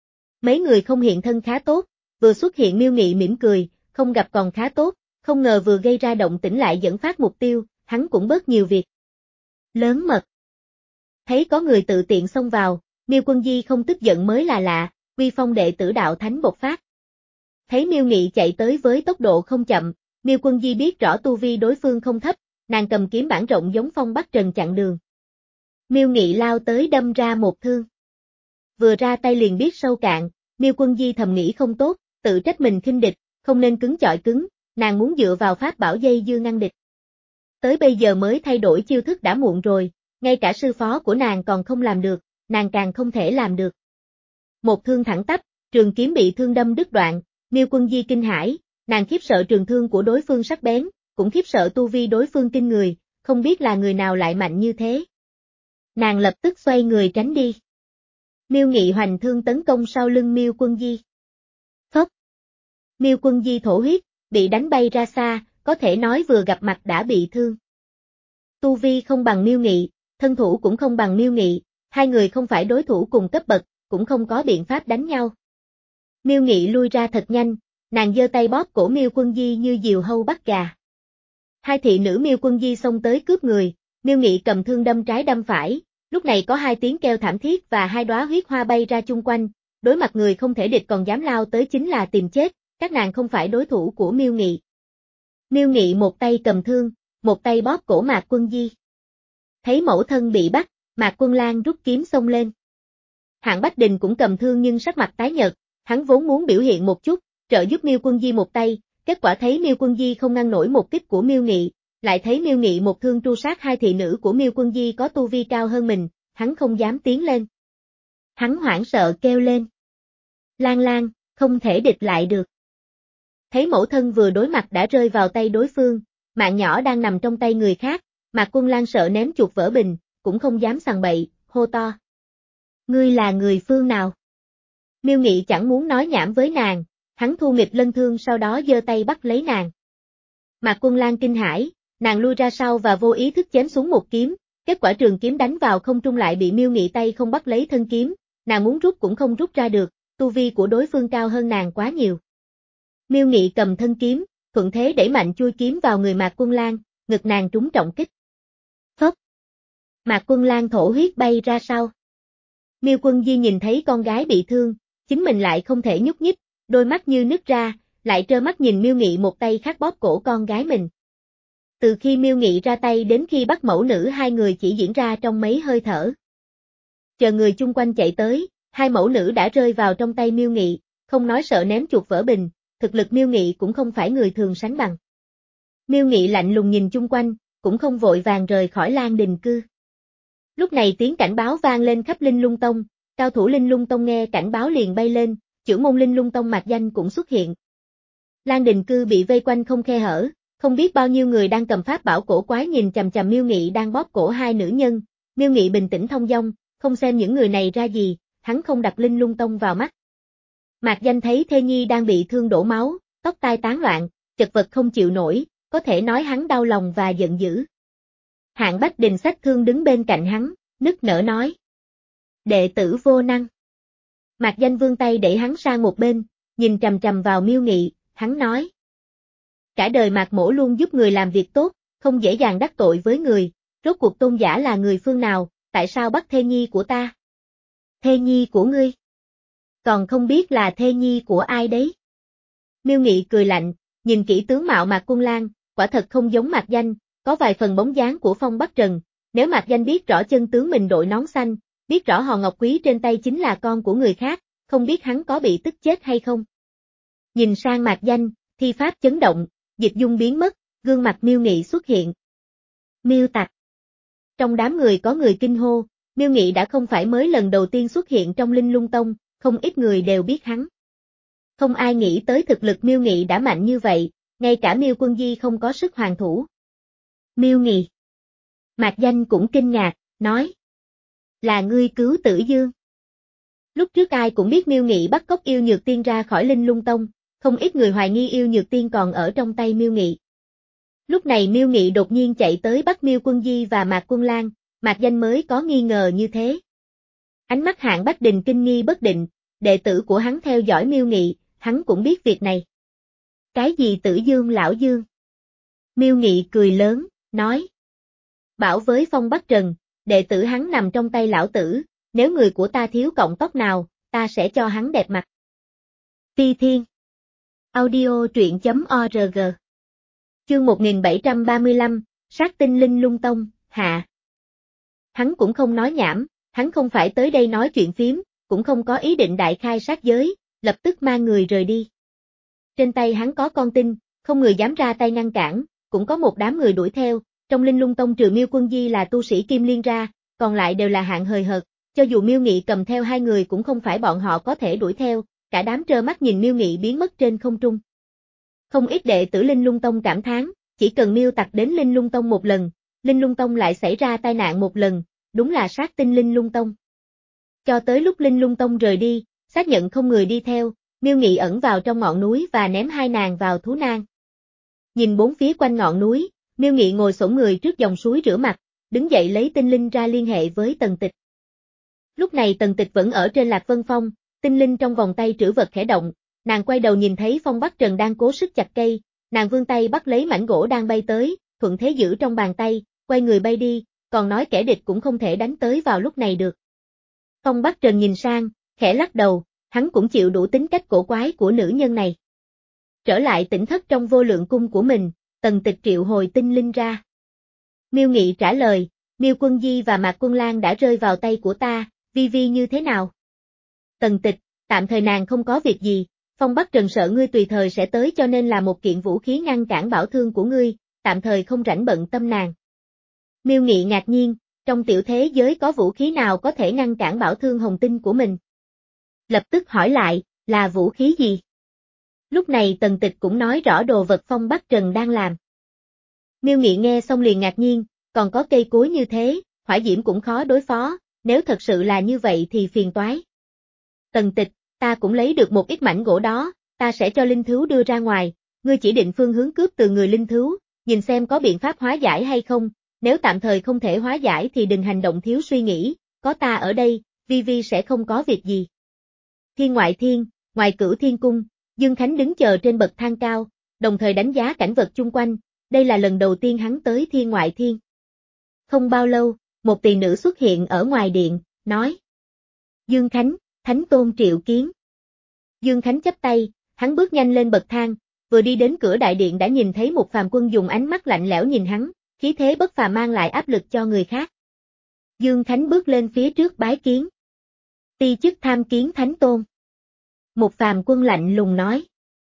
Mấy người không hiện thân khá tốt, vừa xuất hiện Miêu Nghị mỉm cười, không gặp còn khá tốt, không ngờ vừa gây ra động tĩnh lại dẫn phát mục tiêu, hắn cũng bớt nhiều việc. Lớn mật. Thấy có người tự tiện xông vào, Miêu Quân Di không tức giận mới là lạ, uy phong đệ tử đạo thánh bộc phát. Thấy Miêu Nghị chạy tới với tốc độ không chậm, Miêu Quân Di biết rõ tu vi đối phương không thấp, nàng cầm kiếm bản rộng giống Phong Bắc Trần chặn đường. Miêu Nghị lao tới đâm ra một thương. Vừa ra tay liền biết sâu cạn, Miêu Quân Di thầm nghĩ không tốt, tự trách mình khinh địch, không nên cứng chọi cứng, nàng muốn dựa vào pháp bảo dây dưa ngăn địch. Tới bây giờ mới thay đổi chiêu thức đã muộn rồi, ngay cả sư phó của nàng còn không làm được, nàng càng không thể làm được. Một thương thẳng tắp, trường kiếm bị thương đâm đứt đoạn, Miêu Quân Di kinh hãi, nàng khiếp sợ trường thương của đối phương sắc bén, cũng khiếp sợ tu vi đối phương kinh người, không biết là người nào lại mạnh như thế. Nàng lập tức xoay người tránh đi. Miêu Nghị hoành thương tấn công sau lưng Miêu Quân Di. Phốc. Miêu Quân Di thổ huyết, bị đánh bay ra xa, có thể nói vừa gặp mặt đã bị thương. Tu vi không bằng Miêu Nghị, thân thủ cũng không bằng Miêu Nghị, hai người không phải đối thủ cùng cấp bậc, cũng không có biện pháp đánh nhau. Miêu Nghị lui ra thật nhanh, nàng giơ tay bóp cổ Miêu Quân Di như diều hâu bắt gà. Hai thị nữ Miêu Quân Di xông tới cướp người, Miêu Nghị cầm thương đâm trái đâm phải, lúc này có hai tiếng kêu thảm thiết và hai đóa huyết hoa bay ra chung quanh, đối mặt người không thể địch còn dám lao tới chính là tìm chết, các nàng không phải đối thủ của Miêu Nghị. Miêu Nghị một tay cầm thương, một tay bóp cổ Mạc Quân Di. Thấy mẫu thân bị bắt, Mạc Quân Lan rút kiếm xông lên. Hạng Bách Đình cũng cầm thương nhưng sắc mặt tái nhợt, hắn vốn muốn biểu hiện một chút, trợ giúp Miêu Quân Di một tay, kết quả thấy Miêu Quân Di không ngăn nổi một kích của Miêu Nghị, lại thấy Miêu Nghị một thương tru sát hai thị nữ của Miêu Quân Di có tu vi cao hơn mình, hắn không dám tiến lên. Hắn hoảng sợ kêu lên. Lan Lan, không thể địch lại được. Thấy mẫu thân vừa đối mặt đã rơi vào tay đối phương, mạng nhỏ đang nằm trong tay người khác, Mạc Quân Lan sợ ném chuột vỡ bình, cũng không dám sằng bậy, hô to. Ngươi là người phương nào? Miêu Nghị chẳng muốn nói nhảm với nàng, hắn thu nghịch lân thương sau đó giơ tay bắt lấy nàng. Mạc Quân Lan kinh hãi, nàng lui ra sau và vô ý thức chém xuống một kiếm, kết quả trường kiếm đánh vào không trung lại bị Miêu Nghị tay không bắt lấy thân kiếm, nàng muốn rút cũng không rút ra được, tu vi của đối phương cao hơn nàng quá nhiều. Miêu Nghị cầm thân kiếm, thuận thế đẩy mạnh chui kiếm vào người Mạc Quân Lan, ngực nàng trúng trọng kích. Phốc! Mạc Quân Lan thổ huyết bay ra sau. Miêu Quân Di nhìn thấy con gái bị thương, chính mình lại không thể nhúc nhích, đôi mắt như nứt ra, lại trơ mắt nhìn Miêu Nghị một tay khác bóp cổ con gái mình. Từ khi Miêu Nghị ra tay đến khi bắt mẫu nữ hai người chỉ diễn ra trong mấy hơi thở. Chờ người chung quanh chạy tới, hai mẫu nữ đã rơi vào trong tay Miêu Nghị, không nói sợ ném chuột vỡ bình, thực lực Miêu Nghị cũng không phải người thường sánh bằng. Miêu Nghị lạnh lùng nhìn chung quanh, cũng không vội vàng rời khỏi Lan Đình Cư. Lúc này tiếng cảnh báo vang lên khắp Linh Lung Tông, cao thủ Linh Lung Tông nghe cảnh báo liền bay lên, trưởng môn Linh Lung Tông Mạc Danh cũng xuất hiện. Lan Đình Cư bị vây quanh không khe hở, không biết bao nhiêu người đang cầm pháp bảo cổ quái nhìn chằm chằm Miêu Nghị đang bóp cổ hai nữ nhân, Miêu Nghị bình tĩnh thông dong, không xem những người này ra gì, hắn không đặt Linh Lung Tông vào mắt. Mạc Danh thấy thê nhi đang bị thương đổ máu, tóc tai tán loạn, chật vật không chịu nổi, có thể nói hắn đau lòng và giận dữ. Hạng Bách Đình xách thương đứng bên cạnh hắn, nức nở nói. Đệ tử vô năng. Mạc Danh vươn tay đẩy hắn sang một bên, nhìn trầm trầm vào Miêu Nghị, hắn nói. Cả đời Mạc Mỗ luôn giúp người làm việc tốt, không dễ dàng đắc tội với người, rốt cuộc Tôn giả là người phương nào, tại sao bắt thê nhi của ta? Thê nhi của ngươi? Còn không biết là thê nhi của ai đấy? Miêu Nghị cười lạnh, nhìn kỹ tướng mạo Mạc Quân Lan, quả thật không giống Mạc Danh, có vài phần bóng dáng của Phong Bắc Trần, nếu Mạc Danh biết rõ chân tướng mình đội nón xanh, biết rõ hòn ngọc quý trên tay chính là con của người khác, không biết hắn có bị tức chết hay không. Nhìn sang Mạc Danh, thi pháp chấn động, dịch dung biến mất, gương mặt Miêu Nghị xuất hiện. Miêu Tặc. Trong đám người có người kinh hô, Miêu Nghị đã không phải mới lần đầu tiên xuất hiện trong Linh Lung Tông, không ít người đều biết hắn. Không ai nghĩ tới thực lực Miêu Nghị đã mạnh như vậy, ngay cả Miêu Quân Di không có sức hoàn thủ. Miêu Nghị. Mạc Danh cũng kinh ngạc, nói. Là ngươi cứu Tử Dương. Lúc trước ai cũng biết Miêu Nghị bắt cóc Yêu Nhược Tiên ra khỏi Linh Lung Tông, không ít người hoài nghi Yêu Nhược Tiên còn ở trong tay Miêu Nghị. Lúc này Miêu Nghị đột nhiên chạy tới bắt Miêu Quân Di và Mạc Quân Lan, Mạc Danh mới có nghi ngờ như thế. Ánh mắt Hạng Bách Đình kinh nghi bất định, đệ tử của hắn theo dõi Miêu Nghị, hắn cũng biết việc này. Cái gì Tử Dương lão Dương? Miêu Nghị cười lớn, nói. Bảo với Phong Bắc Trần, đệ tử hắn nằm trong tay lão tử, nếu người của ta thiếu cọng tóc nào, ta sẽ cho hắn đẹp mặt. Ti Thiên. Audio truyện chấm org. Chương một nghìn bảy trăm ba mươi lăm, Sát tinh Linh Lung Tông, hạ. Hắn cũng không nói nhảm, hắn không phải tới đây nói chuyện phím, cũng không có ý định đại khai sát giới, lập tức mang người rời đi. Trên tay hắn có con tin, không người dám ra tay ngăn cản, cũng có một đám người đuổi theo, trong Linh Lung Tông trừ Miêu Quân Di là tu sĩ Kim Liên ra, còn lại đều là hạng hời hợt, cho dù Miêu Nghị cầm theo hai người cũng không phải bọn họ có thể đuổi theo, cả đám trơ mắt nhìn Miêu Nghị biến mất trên không trung. Không ít đệ tử Linh Lung Tông cảm thán, chỉ cần Miêu Tặc đến Linh Lung Tông một lần, Linh Lung Tông lại xảy ra tai nạn một lần, đúng là sát tinh Linh Lung Tông. Cho tới lúc Linh Lung Tông rời đi, xác nhận không người đi theo, Miêu Nghị ẩn vào trong ngọn núi và ném hai nàng vào thú nang. Nhìn bốn phía quanh ngọn núi, Miêu Nghị ngồi xổm người trước dòng suối rửa mặt, đứng dậy lấy tinh linh ra liên hệ với Tần Tịch. Lúc này Tần Tịch vẫn ở trên Lạc Vân Phong, tinh linh trong vòng tay trữ vật khẽ động, nàng quay đầu nhìn thấy Phong Bắc Trần đang cố sức chặt cây, nàng vươn tay bắt lấy mảnh gỗ đang bay tới, thuận thế giữ trong bàn tay, quay người bay đi, còn nói kẻ địch cũng không thể đánh tới vào lúc này được. Phong Bắc Trần nhìn sang, khẽ lắc đầu, hắn cũng chịu đủ tính cách cổ quái của nữ nhân này. Trở lại tỉnh thất trong vô lượng cung của mình, Tần Tịch triệu hồi tinh linh ra. Miêu Nghị trả lời, Miêu Quân Di và Mạc Quân Lan đã rơi vào tay của ta, vi vi như thế nào? Tần Tịch, tạm thời nàng không có việc gì, Phong Bắc Trần sợ ngươi tùy thời sẽ tới cho nên là một kiện vũ khí ngăn cản bảo thương của ngươi, tạm thời không rảnh bận tâm nàng. Miêu Nghị ngạc nhiên, trong tiểu thế giới có vũ khí nào có thể ngăn cản bảo thương hồng tinh của mình? Lập tức hỏi lại, là vũ khí gì? Lúc này Tần Tịch cũng nói rõ đồ vật Phong Bắc Trần đang làm. Miêu Nghị nghe xong liền ngạc nhiên, còn có cây cối như thế, hỏa diễm cũng khó đối phó, nếu thật sự là như vậy thì phiền toái. Tần Tịch, ta cũng lấy được một ít mảnh gỗ đó, ta sẽ cho linh thú đưa ra ngoài, ngươi chỉ định phương hướng cướp từ người linh thú, nhìn xem có biện pháp hóa giải hay không, nếu tạm thời không thể hóa giải thì đừng hành động thiếu suy nghĩ, có ta ở đây, Vi Vi sẽ không có việc gì. Thiên ngoại thiên, ngoài Cửu Thiên Cung, Dương Khánh đứng chờ trên bậc thang cao, đồng thời đánh giá cảnh vật chung quanh, đây là lần đầu tiên hắn tới thiên ngoại thiên. Không bao lâu, một tỳ nữ xuất hiện ở ngoài điện, nói: Dương Khánh, Thánh Tôn triệu kiến. Dương Khánh chắp tay, hắn bước nhanh lên bậc thang, vừa đi đến cửa đại điện đã nhìn thấy một phàm quân dùng ánh mắt lạnh lẽo nhìn hắn, khí thế bất phàm mang lại áp lực cho người khác. Dương Khánh bước lên phía trước bái kiến. Ti chức tham kiến Thánh Tôn. Một phàm quân lạnh lùng nói: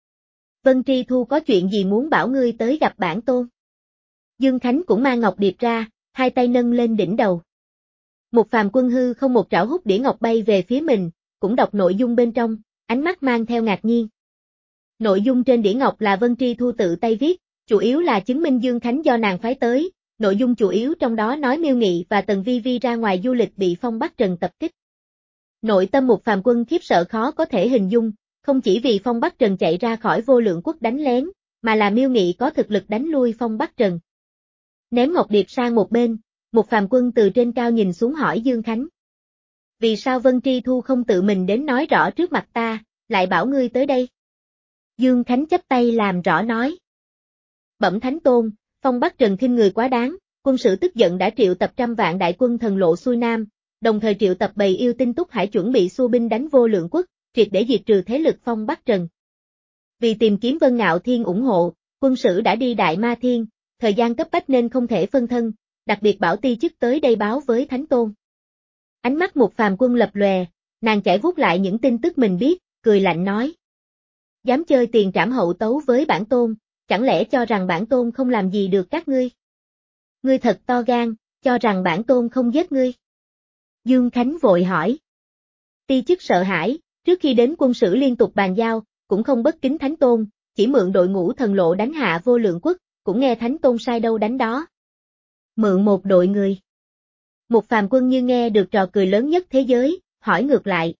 Vân Tri Thu có chuyện gì muốn bảo ngươi tới gặp bản tôn? Dương Khánh cũng mang ngọc điệp ra, hai tay nâng lên đỉnh đầu. Một phàm quân hư không một trảo hút đĩa ngọc bay về phía mình, cũng đọc nội dung bên trong, ánh mắt mang theo ngạc nhiên. Nội dung trên đĩa ngọc là Vân Tri Thu tự tay viết, chủ yếu là chứng minh Dương Khánh do nàng phái tới, nội dung chủ yếu trong đó nói Miêu Nghị và Tần Vi Vi ra ngoài du lịch bị Phong Bắc Trần tập kích. Nội tâm một phàm quân khiếp sợ khó có thể hình dung, không chỉ vì Phong Bắc Trần chạy ra khỏi Vô Lượng Quốc đánh lén, mà là Miêu Nghị có thực lực đánh lui Phong Bắc Trần. Ném ngọc điệp sang một bên, một phàm quân từ trên cao nhìn xuống hỏi Dương Khánh: Vì sao Vân Tri Thu không tự mình đến nói rõ trước mặt ta, lại bảo ngươi tới đây? Dương Khánh chắp tay làm rõ nói: Bẩm Thánh Tôn, Phong Bắc Trần khinh người quá đáng, quân sử tức giận đã triệu tập trăm vạn đại quân thần lộ xuôi nam, đồng thời triệu tập bầy yêu tinh Túc Hải chuẩn bị xua binh đánh Vô Lượng Quốc, triệt để diệt trừ thế lực Phong Bắc Trần. Vì tìm kiếm Vân Ngạo Thiên ủng hộ, quân sử đã đi Đại Ma Thiên, thời gian cấp bách nên không thể phân thân, đặc biệt bảo ti chức tới đây báo với Thánh Tôn. Ánh mắt một phàm quân lập lòe, nàng chải vuốt lại những tin tức mình biết, cười lạnh nói: Dám chơi tiền trảm hậu tấu với bản tôn, chẳng lẽ cho rằng bản tôn không làm gì được các ngươi? Ngươi thật to gan, cho rằng bản tôn không giết ngươi. Dương Khánh vội hỏi. Ti chức sợ hãi, trước khi đến quân sử liên tục bàn giao, cũng không bất kính Thánh Tôn, chỉ mượn đội ngũ thần lộ đánh hạ Vô Lượng Quốc, cũng nghe Thánh Tôn sai đâu đánh đó. Mượn một đội người. Một phàm quân như nghe được trò cười lớn nhất thế giới, hỏi ngược lại.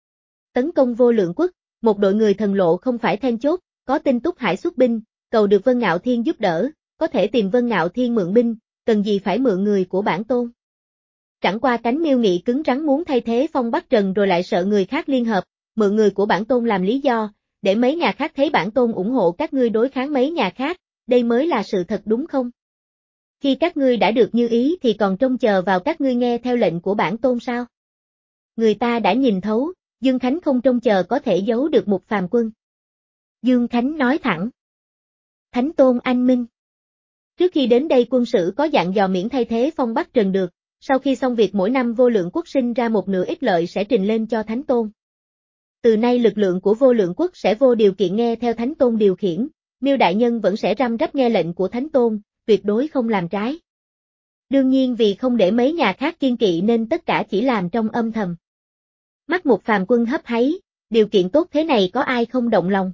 Tấn công Vô Lượng Quốc, một đội người thần lộ không phải then chốt, có tin Túc Hải xuất binh, cầu được Vân Ngạo Thiên giúp đỡ, có thể tìm Vân Ngạo Thiên mượn binh, cần gì phải mượn người của bản tôn. Chẳng qua cánh Miêu Nghị cứng rắn muốn thay thế Phong Bắc Trần rồi lại sợ người khác liên hợp, mượn người của bản tôn làm lý do, để mấy nhà khác thấy bản tôn ủng hộ các ngươi đối kháng mấy nhà khác, đây mới là sự thật đúng không? Khi các ngươi đã được như ý thì còn trông chờ vào các ngươi nghe theo lệnh của bản tôn sao? Người ta đã nhìn thấu, Dương Khánh không trông chờ có thể giấu được một phàm quân. Dương Khánh nói thẳng. Thánh Tôn anh minh. Trước khi đến đây quân sử có dặn dò miễn thay thế Phong Bắc Trần được, sau khi xong việc mỗi năm Vô Lượng Quốc sinh ra một nửa ích lợi sẽ trình lên cho Thánh Tôn. Từ nay lực lượng của Vô Lượng Quốc sẽ vô điều kiện nghe theo Thánh Tôn điều khiển, Miêu Đại Nhân vẫn sẽ răm rắp nghe lệnh của Thánh Tôn, tuyệt đối không làm trái. Đương nhiên vì không để mấy nhà khác kiên kỵ nên tất cả chỉ làm trong âm thầm. Mắt một phàm quân hấp háy, điều kiện tốt thế này có ai không động lòng.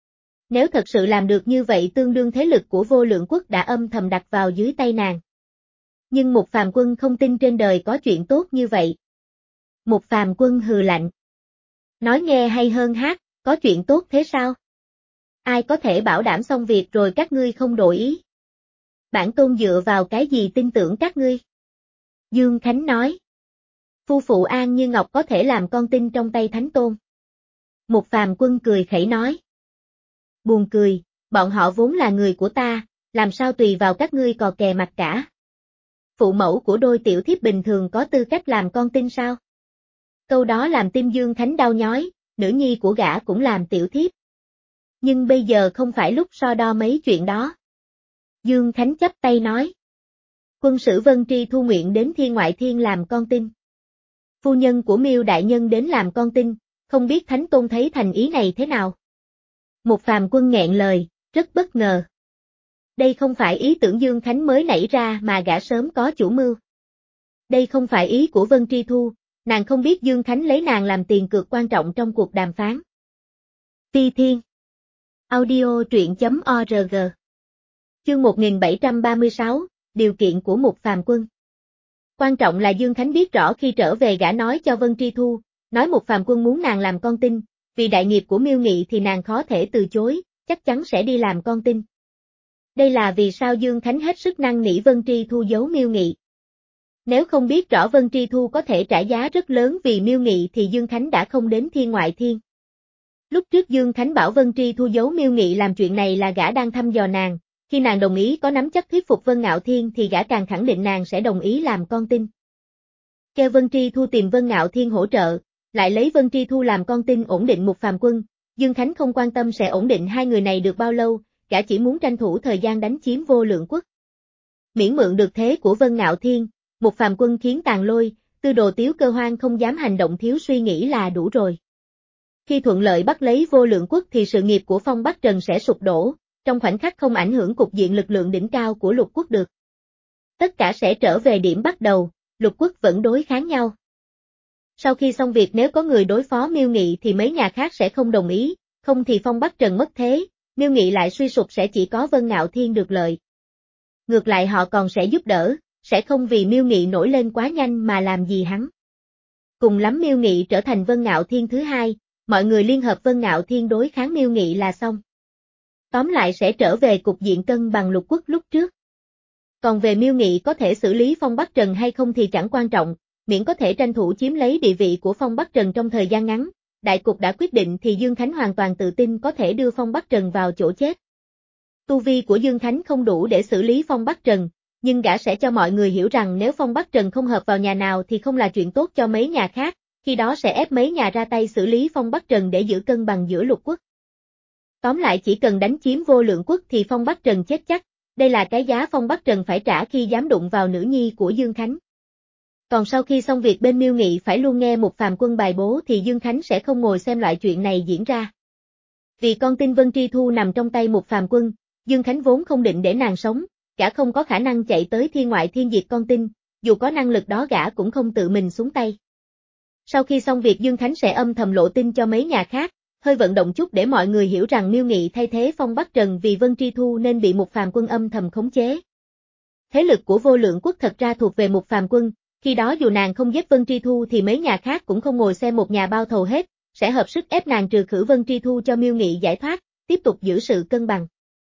Nếu thật sự làm được như vậy tương đương thế lực của Vô Lượng Quốc đã âm thầm đặt vào dưới tay nàng. Nhưng một phàm quân không tin trên đời có chuyện tốt như vậy. Một phàm quân hừ lạnh. Nói nghe hay hơn hát, có chuyện tốt thế sao? Ai có thể bảo đảm xong việc rồi các ngươi không đổi ý? Bản tôn dựa vào cái gì tin tưởng các ngươi? Dương Khánh nói. Phu phụ An Như Ngọc có thể làm con tin trong tay Thánh Tôn. Một phàm quân cười khẩy nói. Buồn cười, bọn họ vốn là người của ta, làm sao tùy vào các ngươi cò kè mặt cả. Phụ mẫu của đôi tiểu thiếp bình thường có tư cách làm con tin sao? Câu đó làm tim Dương Khánh đau nhói, nữ nhi của gã cũng làm tiểu thiếp. Nhưng bây giờ không phải lúc so đo mấy chuyện đó. Dương Khánh chắp tay nói. Quân sử Vân Tri Thu nguyện đến Thiên Ngoại Thiên làm con tin. Phu nhân của Miêu Đại Nhân đến làm con tin, không biết Thánh Tôn thấy thành ý này thế nào? Một phàm quân nghẹn lời, rất bất ngờ. Đây không phải ý tưởng Dương Khánh mới nảy ra mà gã sớm có chủ mưu. Đây không phải ý của Vân Tri Thu, nàng không biết Dương Khánh lấy nàng làm tiền cược quan trọng trong cuộc đàm phán. Phi Thiên Audio truyện chấm org Chương một nghìn bảy trăm ba mươi sáu, điều kiện của một phàm quân. Quan trọng là Dương Khánh biết rõ khi trở về gã nói cho Vân Tri Thu, nói một phàm quân muốn nàng làm con tin, vì đại nghiệp của Miêu Nghị thì nàng khó thể từ chối, chắc chắn sẽ đi làm con tin. Đây là vì sao Dương Khánh hết sức năn nỉ Vân Tri Thu giấu Miêu Nghị. Nếu không biết rõ Vân Tri Thu có thể trả giá rất lớn vì Miêu Nghị thì Dương Khánh đã không đến Thiên Ngoại Thiên. Lúc trước Dương Khánh bảo Vân Tri Thu giấu Miêu Nghị làm chuyện này là gã đang thăm dò nàng, khi nàng đồng ý có nắm chắc thuyết phục Vân Ngạo Thiên thì gã càng khẳng định nàng sẽ đồng ý làm con tin. Kêu Vân Tri Thu tìm Vân Ngạo Thiên hỗ trợ, lại lấy Vân Tri Thu làm con tin ổn định Mục Phàm Quân, Dương Khánh không quan tâm sẽ ổn định hai người này được bao lâu, gã chỉ muốn tranh thủ thời gian đánh chiếm Vô Lượng Quốc. Miễn mượn được thế của Vân Ngạo Thiên, Mục Phàm Quân khiến Tàn Lôi, Tư Đồ Tiếu Cơ Hoang không dám hành động thiếu suy nghĩ là đủ rồi. Khi thuận lợi bắt lấy Vô Lượng Quốc thì sự nghiệp của Phong Bắc Trần sẽ sụp đổ, trong khoảnh khắc không ảnh hưởng cục diện lực lượng đỉnh cao của lục quốc được. Tất cả sẽ trở về điểm bắt đầu, lục quốc vẫn đối kháng nhau. Sau khi xong việc nếu có người đối phó Miêu Nghị thì mấy nhà khác sẽ không đồng ý, không thì Phong Bắc Trần mất thế, Miêu Nghị lại suy sụp sẽ chỉ có Vân Ngạo Thiên được lợi. Ngược lại họ còn sẽ giúp đỡ, sẽ không vì Miêu Nghị nổi lên quá nhanh mà làm gì hắn. Cùng lắm Miêu Nghị trở thành Vân Ngạo Thiên thứ hai, mọi người liên hợp Vân Ngạo Thiên đối kháng Miêu Nghị là xong. Tóm lại sẽ trở về cục diện cân bằng lục quốc lúc trước. Còn về Miêu Nghị có thể xử lý Phong Bắc Trần hay không thì chẳng quan trọng, miễn có thể tranh thủ chiếm lấy địa vị của Phong Bắc Trần trong thời gian ngắn, đại cục đã quyết định thì Dương Khánh hoàn toàn tự tin có thể đưa Phong Bắc Trần vào chỗ chết. Tu vi của Dương Khánh không đủ để xử lý Phong Bắc Trần, nhưng gã sẽ cho mọi người hiểu rằng nếu Phong Bắc Trần không hợp vào nhà nào thì không là chuyện tốt cho mấy nhà khác, khi đó sẽ ép mấy nhà ra tay xử lý Phong Bắc Trần để giữ cân bằng giữa lục quốc. Tóm lại chỉ cần đánh chiếm Vô Lượng Quốc thì Phong Bắc Trần chết chắc, đây là cái giá Phong Bắc Trần phải trả khi dám đụng vào nữ nhi của Dương Khánh. Còn sau khi xong việc bên Miêu Nghị phải luôn nghe Mục Phàm Quân bài bố thì Dương Khánh sẽ không ngồi xem loại chuyện này diễn ra. Vì con tin Vân Tri Thu nằm trong tay Mục Phàm Quân, Dương Khánh vốn không định để nàng sống, gã không có khả năng chạy tới Thiên Ngoại Thiên diệt con tin, dù có năng lực đó gã cũng không tự mình xuống tay. Sau khi xong việc Dương Khánh sẽ âm thầm lộ tin cho mấy nhà khác, hơi vận động chút để mọi người hiểu rằng Miêu Nghị thay thế Phong Bắc Trần vì Vân Tri Thu nên bị Mục Phàm Quân âm thầm khống chế. Thế lực của Vô Lượng Quốc thật ra thuộc về Mục Phàm Quân, khi đó dù nàng không giết Vân Tri Thu thì mấy nhà khác cũng không ngồi xem một nhà bao thầu hết, sẽ hợp sức ép nàng trừ khử Vân Tri Thu cho Miêu Nghị giải thoát, tiếp tục giữ sự cân bằng.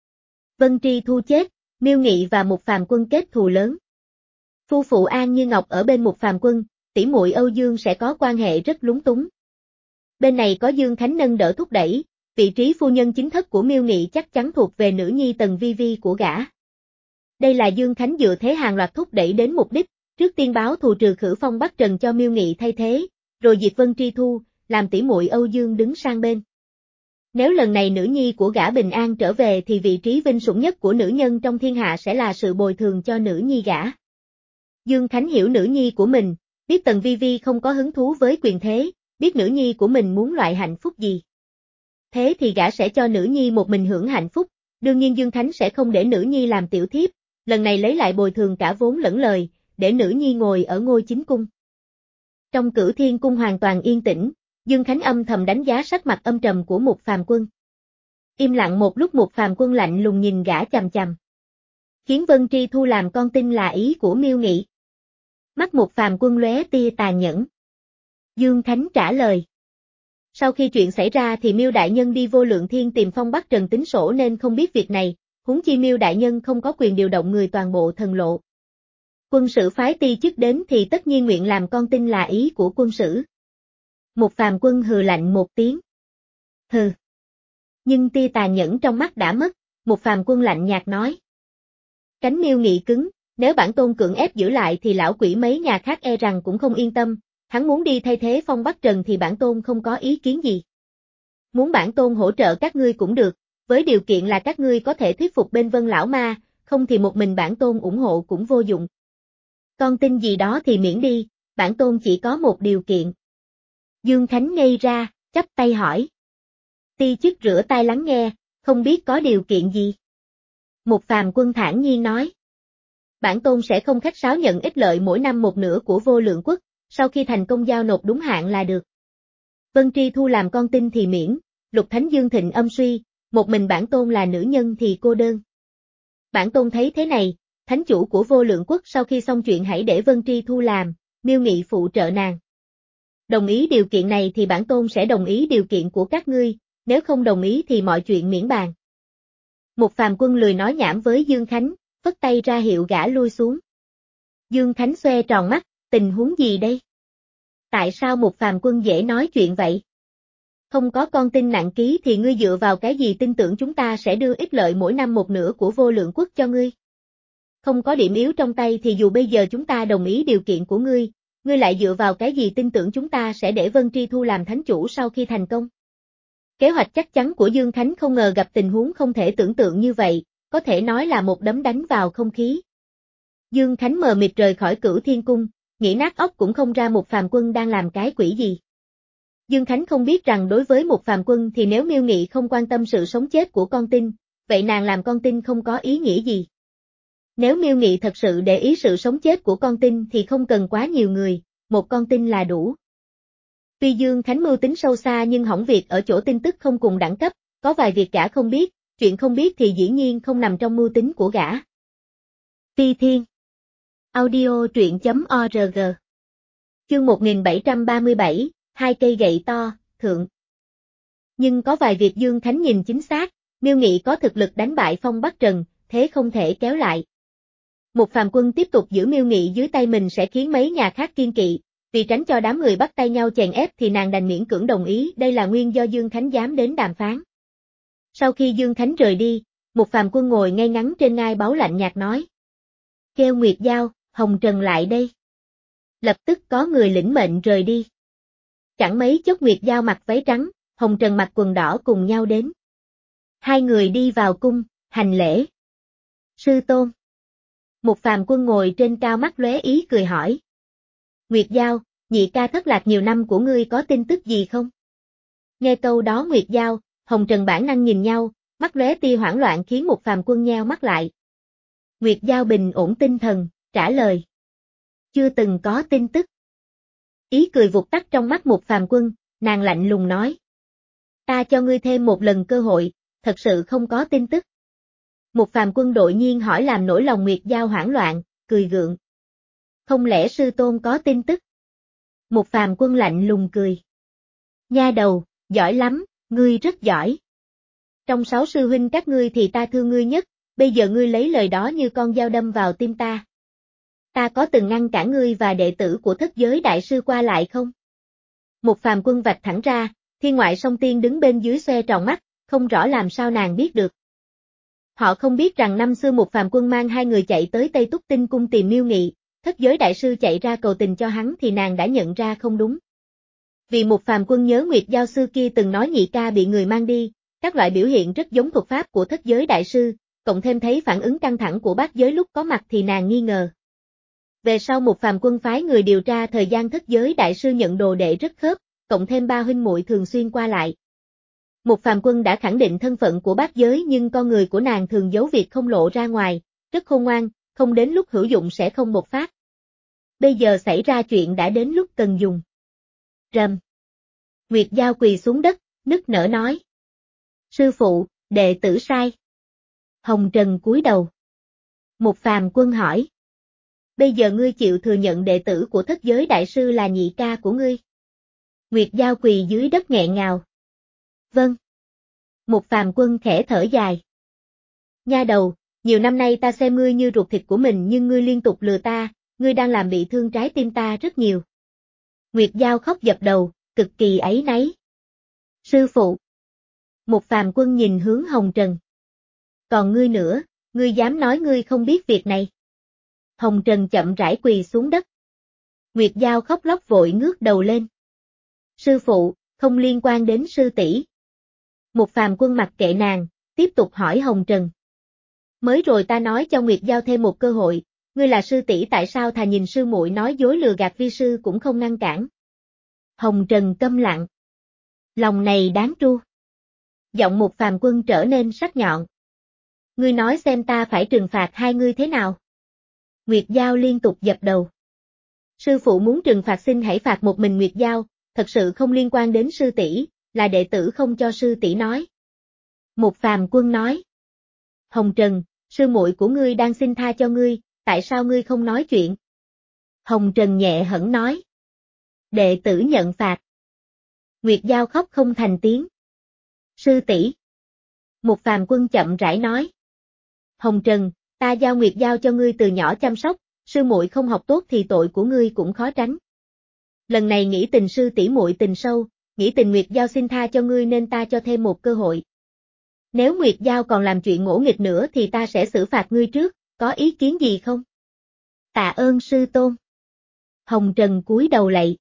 Vân Tri Thu chết, Miêu Nghị và Mục Phàm Quân kết thù lớn. Phu phụ An Như Ngọc ở bên Mục Phàm Quân, tỷ muội Âu Dương sẽ có quan hệ rất lúng túng. Bên này có Dương Khánh nâng đỡ thúc đẩy, vị trí phu nhân chính thức của Miêu Nghị chắc chắn thuộc về nữ nhi Tần Vi Vi của gã. Đây là Dương Khánh dựa thế hàng loạt thúc đẩy đến mục đích, trước tiên báo thù trừ khử Phong Bắc Trần cho Miêu Nghị thay thế, rồi diệt Vân Tri Thu, làm tỷ muội Âu Dương đứng sang bên. Nếu lần này nữ nhi của gã bình an trở về thì vị trí vinh sủng nhất của nữ nhân trong thiên hạ sẽ là sự bồi thường cho nữ nhi gã. Dương Khánh hiểu nữ nhi của mình, biết Tần Vi Vi không có hứng thú với quyền thế, biết nữ nhi của mình muốn loại hạnh phúc gì. Thế thì gã sẽ cho nữ nhi một mình hưởng hạnh phúc, đương nhiên Dương Khánh sẽ không để nữ nhi làm tiểu thiếp, lần này lấy lại bồi thường cả vốn lẫn lời, để nữ nhi ngồi ở ngôi chính cung. Trong Cửu Thiên Cung hoàn toàn yên tĩnh, Dương Khánh âm thầm đánh giá sắc mặt âm trầm của Mục Phàm Quân. Im lặng một lúc Mục Phàm Quân lạnh lùng nhìn gã chằm chằm. Khiến Vân Tri Thu làm con tin là ý của Miêu Nghị. Mắt Mục Phàm Quân lóe tia tàn nhẫn. Dương Khánh trả lời. Sau khi chuyện xảy ra thì Miêu đại nhân đi Vô Lượng Thiên tìm Phong Bắc Trần tính sổ nên không biết việc này, huống chi Miêu đại nhân không có quyền điều động người toàn bộ thần lộ. Quân sử phái ti chức đến thì tất nhiên nguyện làm con tin là ý của quân sử. Mục Phàm Quân hừ lạnh một tiếng. Hừ. Nhưng tia tàn nhẫn trong mắt đã mất, Mục Phàm Quân lạnh nhạt nói. Cánh Miêu Nghị cứng, nếu bản tôn cưỡng ép giữ lại thì lão quỷ mấy nhà khác e rằng cũng không yên tâm, hắn muốn đi thay thế Phong Bắc Trần thì bản tôn không có ý kiến gì. Muốn bản tôn hỗ trợ các ngươi cũng được, với điều kiện là các ngươi có thể thuyết phục bên Vân lão ma, không thì một mình bản tôn ủng hộ cũng vô dụng. Con tin gì đó thì miễn đi, bản tôn chỉ có một điều kiện. Dương Khánh ngây ra, chắp tay hỏi. Ti chức rửa tai lắng nghe, không biết có điều kiện gì. Mục Phàm Quân thản nhiên nói. Bản tôn sẽ không khách sáo nhận ích lợi mỗi năm một nửa của Vô Lượng Quốc, sau khi thành công giao nộp đúng hạn là được. Vân Tri Thu làm con tin thì miễn, Lục Thánh Dương thịnh âm suy, một mình bản tôn là nữ nhân thì cô đơn. Bản tôn thấy thế này, thánh chủ của Vô Lượng Quốc sau khi xong chuyện hãy để Vân Tri Thu làm, Miêu Nghị phụ trợ nàng. Đồng ý điều kiện này thì bản tôn sẽ đồng ý điều kiện của các ngươi, nếu không đồng ý thì mọi chuyện miễn bàn. Một phàm quân lười nói nhảm với Dương Khánh, phất tay ra hiệu gã lui xuống. Dương Khánh xoe tròn mắt, tình huống gì đây? Tại sao một phàm quân dễ nói chuyện vậy? Không có con tin nặng ký thì ngươi dựa vào cái gì tin tưởng chúng ta sẽ đưa ích lợi mỗi năm một nửa của vô lượng quốc cho ngươi? Không có điểm yếu trong tay thì dù bây giờ chúng ta đồng ý điều kiện của ngươi, ngươi lại dựa vào cái gì tin tưởng chúng ta sẽ để Vân Tri Thu làm thánh chủ sau khi thành công? Kế hoạch chắc chắn của Dương Khánh không ngờ gặp tình huống không thể tưởng tượng như vậy, có thể nói là một đấm đánh vào không khí. Dương Khánh mờ mịt rời khỏi Cửu Thiên Cung, nghĩ nát óc cũng không ra một phàm quân đang làm cái quỷ gì. Dương Khánh không biết rằng đối với một phàm quân thì nếu Miêu Nghị không quan tâm sự sống chết của con tin, vậy nàng làm con tin không có ý nghĩa gì. Nếu Miêu Nghị thật sự để ý sự sống chết của con tin thì không cần quá nhiều người, một con tin là đủ. Tuy Dương Khánh mưu tính sâu xa nhưng hỏng việc ở chỗ tin tức không cùng đẳng cấp, có vài việc gã không biết, chuyện không biết thì dĩ nhiên không nằm trong mưu tính của gã. Phi Thiên Audio truyện chấm org Chương một nghìn bảy trăm ba mươi bảy, hai cây gậy to, thượng. Nhưng có vài việc Dương Khánh nhìn chính xác, Miêu Nghị có thực lực đánh bại Phong Bắc Trần, thế không thể kéo lại. Một phàm quân tiếp tục giữ Miêu Nghị dưới tay mình sẽ khiến mấy nhà khác kiên kỵ, vì tránh cho đám người bắt tay nhau chèn ép thì nàng đành miễn cưỡng đồng ý, đây là nguyên do Dương Khánh dám đến đàm phán. Sau khi Dương Khánh rời đi, một phàm quân ngồi ngay ngắn trên ngai báu lạnh nhạt nói. Kêu Nguyệt Giao, Hồng Trần lại đây. Lập tức có người lĩnh mệnh rời đi. Chẳng mấy chốc Nguyệt Giao mặc váy trắng, Hồng Trần mặc quần đỏ cùng nhau đến. Hai người đi vào cung, hành lễ. Sư tôn. Một phàm quân ngồi trên cao mắt lóe ý cười hỏi. Nguyệt Giao, nhị ca thất lạc nhiều năm của ngươi có tin tức gì không? Nghe câu đó Nguyệt Giao, Hồng Trần bản năng nhìn nhau, mắt lóe tia hoảng loạn khiến một phàm quân nheo mắt lại. Nguyệt Giao bình ổn tinh thần, trả lời. Chưa từng có tin tức. Ý cười vụt tắt trong mắt một phàm quân, nàng lạnh lùng nói. Ta cho ngươi thêm một lần cơ hội, thật sự không có tin tức. Một phàm quân đột nhiên hỏi làm nổi lòng Nguyệt Giao hoảng loạn, cười gượng. Không lẽ sư tôn có tin tức? Một phàm quân lạnh lùng cười. Nha đầu, giỏi lắm, ngươi rất giỏi. Trong sáu sư huynh các ngươi thì ta thương ngươi nhất, bây giờ ngươi lấy lời đó như con dao đâm vào tim ta. Ta có từng ngăn cản ngươi và đệ tử của thất giới đại sư qua lại không? Một phàm quân vạch thẳng ra, Thiên Ngoại Song Tiên đứng bên dưới xoe tròn mắt, không rõ làm sao nàng biết được. Họ không biết rằng năm xưa một phàm quân mang hai người chạy tới Tây Túc Tinh cung tìm Miêu Nghị, thất giới đại sư chạy ra cầu tình cho hắn thì nàng đã nhận ra không đúng. Vì một phàm quân nhớ Nguyệt Giao sư kia từng nói nhị ca bị người mang đi, các loại biểu hiện rất giống thuật pháp của thất giới đại sư, cộng thêm thấy phản ứng căng thẳng của bát giới lúc có mặt thì nàng nghi ngờ. Về sau một phàm quân phái người điều tra thời gian thất giới đại sư nhận đồ đệ rất khớp, cộng thêm ba huynh muội thường xuyên qua lại. Một phàm quân đã khẳng định thân phận của bát giới nhưng con người của nàng thường giấu việc không lộ ra ngoài, rất khôn ngoan, không đến lúc hữu dụng sẽ không bộc phát. Bây giờ xảy ra chuyện đã đến lúc cần dùng. Rầm. Nguyệt Giao quỳ xuống đất, nức nở nói. Sư phụ, đệ tử sai. Hồng Trần cúi đầu. Một phàm quân hỏi. Bây giờ ngươi chịu thừa nhận đệ tử của thất giới đại sư là nhị ca của ngươi. Nguyệt Giao quỳ dưới đất nghẹn ngào. Vâng. Một phàm quân khẽ thở dài. Nha đầu, nhiều năm nay ta xem ngươi như ruột thịt của mình nhưng ngươi liên tục lừa ta, ngươi đang làm bị thương trái tim ta rất nhiều. Nguyệt Giao khóc dập đầu, cực kỳ áy náy. Sư phụ. Một phàm quân nhìn hướng Hồng Trần. Còn ngươi nữa, ngươi dám nói ngươi không biết việc này. Hồng Trần chậm rãi quỳ xuống đất. Nguyệt Giao khóc lóc vội ngước đầu lên. Sư phụ, không liên quan đến sư tỷ. Một phàm quân mặc kệ nàng, tiếp tục hỏi Hồng Trần. Mới rồi ta nói cho Nguyệt Giao thêm một cơ hội, ngươi là sư tỷ tại sao thà nhìn sư muội nói dối lừa gạt vi sư cũng không ngăn cản. Hồng Trần câm lặng. Lòng này đáng tru. Giọng một phàm quân trở nên sắc nhọn. Ngươi nói xem ta phải trừng phạt hai ngươi thế nào? Nguyệt Giao liên tục dập đầu. Sư phụ muốn trừng phạt xin hãy phạt một mình Nguyệt Giao, thật sự không liên quan đến sư tỷ, là đệ tử không cho sư tỷ nói. Một phàm quân nói. Hồng Trần, sư muội của ngươi đang xin tha cho ngươi, tại sao ngươi không nói chuyện? Hồng Trần nhẹ hẳn nói. Đệ tử nhận phạt. Nguyệt Giao khóc không thành tiếng. Sư tỷ. Một phàm quân chậm rãi nói. Hồng Trần, ta giao Nguyệt Giao cho ngươi từ nhỏ chăm sóc, sư muội không học tốt thì tội của ngươi cũng khó tránh. Lần này nghĩ tình sư tỷ muội tình sâu, nghĩ tình Nguyệt Giao xin tha cho ngươi nên ta cho thêm một cơ hội. Nếu Nguyệt Giao còn làm chuyện ngỗ nghịch nữa thì ta sẽ xử phạt ngươi trước, có ý kiến gì không? Tạ ơn sư tôn. Hồng Trần cúi đầu lạy.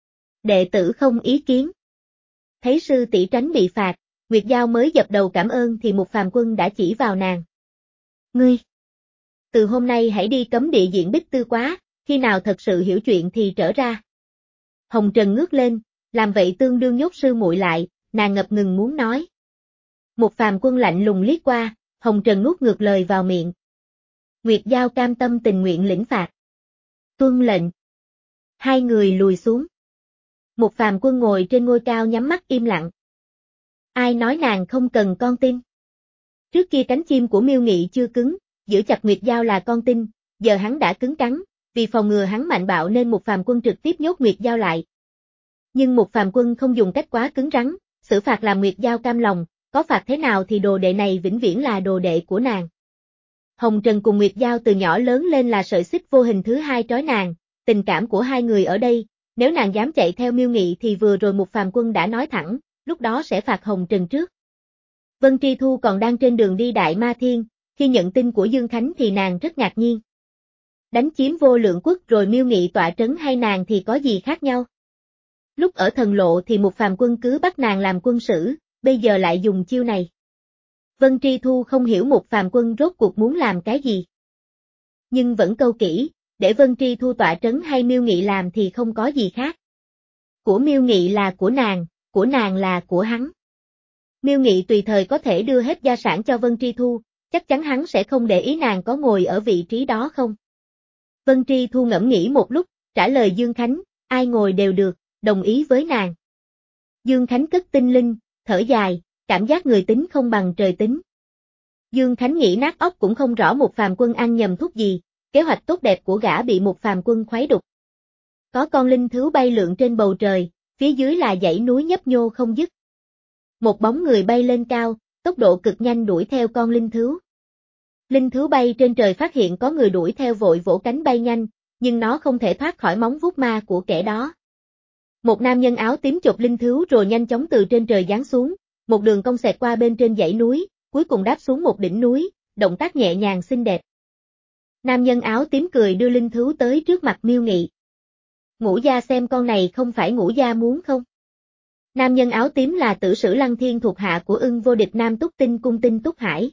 Đệ tử không ý kiến. Thấy sư tỷ tránh bị phạt, Nguyệt Giao mới dập đầu cảm ơn thì một phàm quân đã chỉ vào nàng. Ngươi! Từ hôm nay hãy đi cấm địa diện Bích Tư Quá, khi nào thật sự hiểu chuyện thì trở ra. Hồng Trần ngước lên, làm vậy tương đương nhốt sư muội lại, nàng ngập ngừng muốn nói. Một phàm quân lạnh lùng liếc qua, Hồng Trần nuốt ngược lời vào miệng. Nguyệt Giao cam tâm tình nguyện lĩnh phạt. Tuân lệnh. Hai người lùi xuống. Một phàm quân ngồi trên ngôi cao nhắm mắt im lặng. Ai nói nàng không cần con tin? Trước kia cánh chim của Miêu Nghị chưa cứng, giữ chặt Nguyệt Giao là con tin, giờ hắn đã cứng cắn, vì phòng ngừa hắn mạnh bạo nên một phàm quân trực tiếp nhốt Nguyệt Giao lại. Nhưng một phàm quân không dùng cách quá cứng rắn, xử phạt làm Nguyệt Giao cam lòng, có phạt thế nào thì đồ đệ này vĩnh viễn là đồ đệ của nàng. Hồng Trần cùng Nguyệt Giao từ nhỏ lớn lên là sợi xích vô hình thứ hai trói nàng, tình cảm của hai người ở đây, nếu nàng dám chạy theo Miêu Nghị thì vừa rồi một phàm quân đã nói thẳng, lúc đó sẽ phạt Hồng Trần trước. Vân Tri Thu còn đang trên đường đi Đại Ma Thiên, khi nhận tin của Dương Khánh thì nàng rất ngạc nhiên. Đánh chiếm Vô Lượng Quốc rồi Miêu Nghị tọa trấn hay nàng thì có gì khác nhau? Lúc ở Thần Lộ thì một phàm quân cứ bắt nàng làm quân sử, bây giờ lại dùng chiêu này. Vân Tri Thu không hiểu một phàm quân rốt cuộc muốn làm cái gì. Nhưng vẫn câu kỹ, để Vân Tri Thu tọa trấn hay Miêu Nghị làm thì không có gì khác. Của Miêu Nghị là của nàng, của nàng là của hắn. Miêu Nghị tùy thời có thể đưa hết gia sản cho Vân Tri Thu, chắc chắn hắn sẽ không để ý nàng có ngồi ở vị trí đó không. Vân Tri Thu ngẫm nghĩ một lúc, trả lời Dương Khánh, ai ngồi đều được, đồng ý với nàng. Dương Khánh cất tinh linh, thở dài, cảm giác người tính không bằng trời tính. Dương Khánh nghĩ nát óc cũng không rõ một phàm quân ăn nhầm thuốc gì, kế hoạch tốt đẹp của gã bị một phàm quân khuấy đục. Có con linh thú bay lượn trên bầu trời, phía dưới là dãy núi nhấp nhô không dứt. Một bóng người bay lên cao, tốc độ cực nhanh đuổi theo con linh thú. Linh thú bay trên trời phát hiện có người đuổi theo vội vỗ cánh bay nhanh, nhưng nó không thể thoát khỏi móng vuốt ma của kẻ đó. Một nam nhân áo tím chộp linh thú rồi nhanh chóng từ trên trời giáng xuống, một đường cong xẹt qua bên trên dãy núi, cuối cùng đáp xuống một đỉnh núi, động tác nhẹ nhàng xinh đẹp. Nam nhân áo tím cười đưa linh thú tới trước mặt Miêu Nghị. Ngũ gia xem con này không phải ngũ gia muốn không? Nam nhân áo tím là tử sử Lăng Thiên thuộc hạ của Ưng Vô Địch Nam Túc Tinh cung Tinh Túc Hải.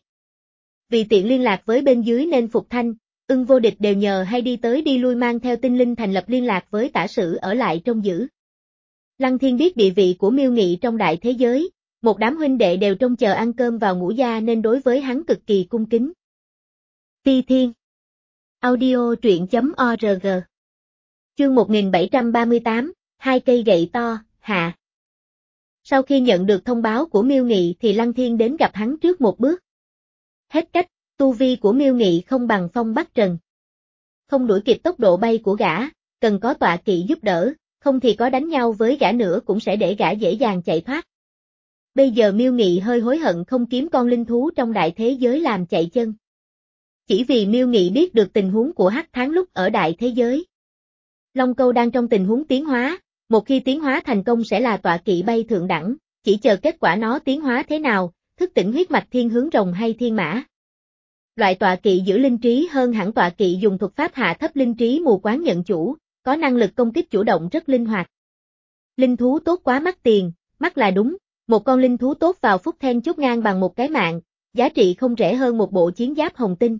Vì tiện liên lạc với bên dưới nên Phục Thanh, Ưng Vô Địch đều nhờ hay đi tới đi lui mang theo tinh linh thành lập liên lạc với tả sử ở lại trông giữ. Lăng Thiên biết địa vị của Miêu Nghị trong đại thế giới, một đám huynh đệ đều trông chờ ăn cơm vào ngũ gia nên đối với hắn cực kỳ cung kính. Ti Thiên Audio truyện chấm org Chương một nghìn bảy trăm ba mươi tám, hai cây gậy to, hạ. Sau khi nhận được thông báo của Miêu Nghị thì Lăng Thiên đến gặp hắn trước một bước. Hết cách, tu vi của Miêu Nghị không bằng Phong Bắc Trần. Không đuổi kịp tốc độ bay của gã, cần có tọa kỵ giúp đỡ, không thì có đánh nhau với gã nữa cũng sẽ để gã dễ dàng chạy thoát. Bây giờ Miêu Nghị hơi hối hận không kiếm con linh thú trong đại thế giới làm chạy chân. Chỉ vì Miêu Nghị biết được tình huống của Hắc Tháng lúc ở đại thế giới. Long Câu đang trong tình huống tiến hóa, một khi tiến hóa thành công sẽ là tọa kỵ bay thượng đẳng, chỉ chờ kết quả nó tiến hóa thế nào, thức tỉnh huyết mạch thiên hướng rồng hay thiên mã. Loại tọa kỵ giữ linh trí hơn hẳn tọa kỵ dùng thuật pháp hạ thấp linh trí mù quáng nhận chủ, có năng lực công kích chủ động rất linh hoạt. Linh thú tốt quá mắc tiền, mắc là đúng, một con linh thú tốt vào phút then chốt ngang bằng một cái mạng, giá trị không rẻ hơn một bộ chiến giáp hồng tinh.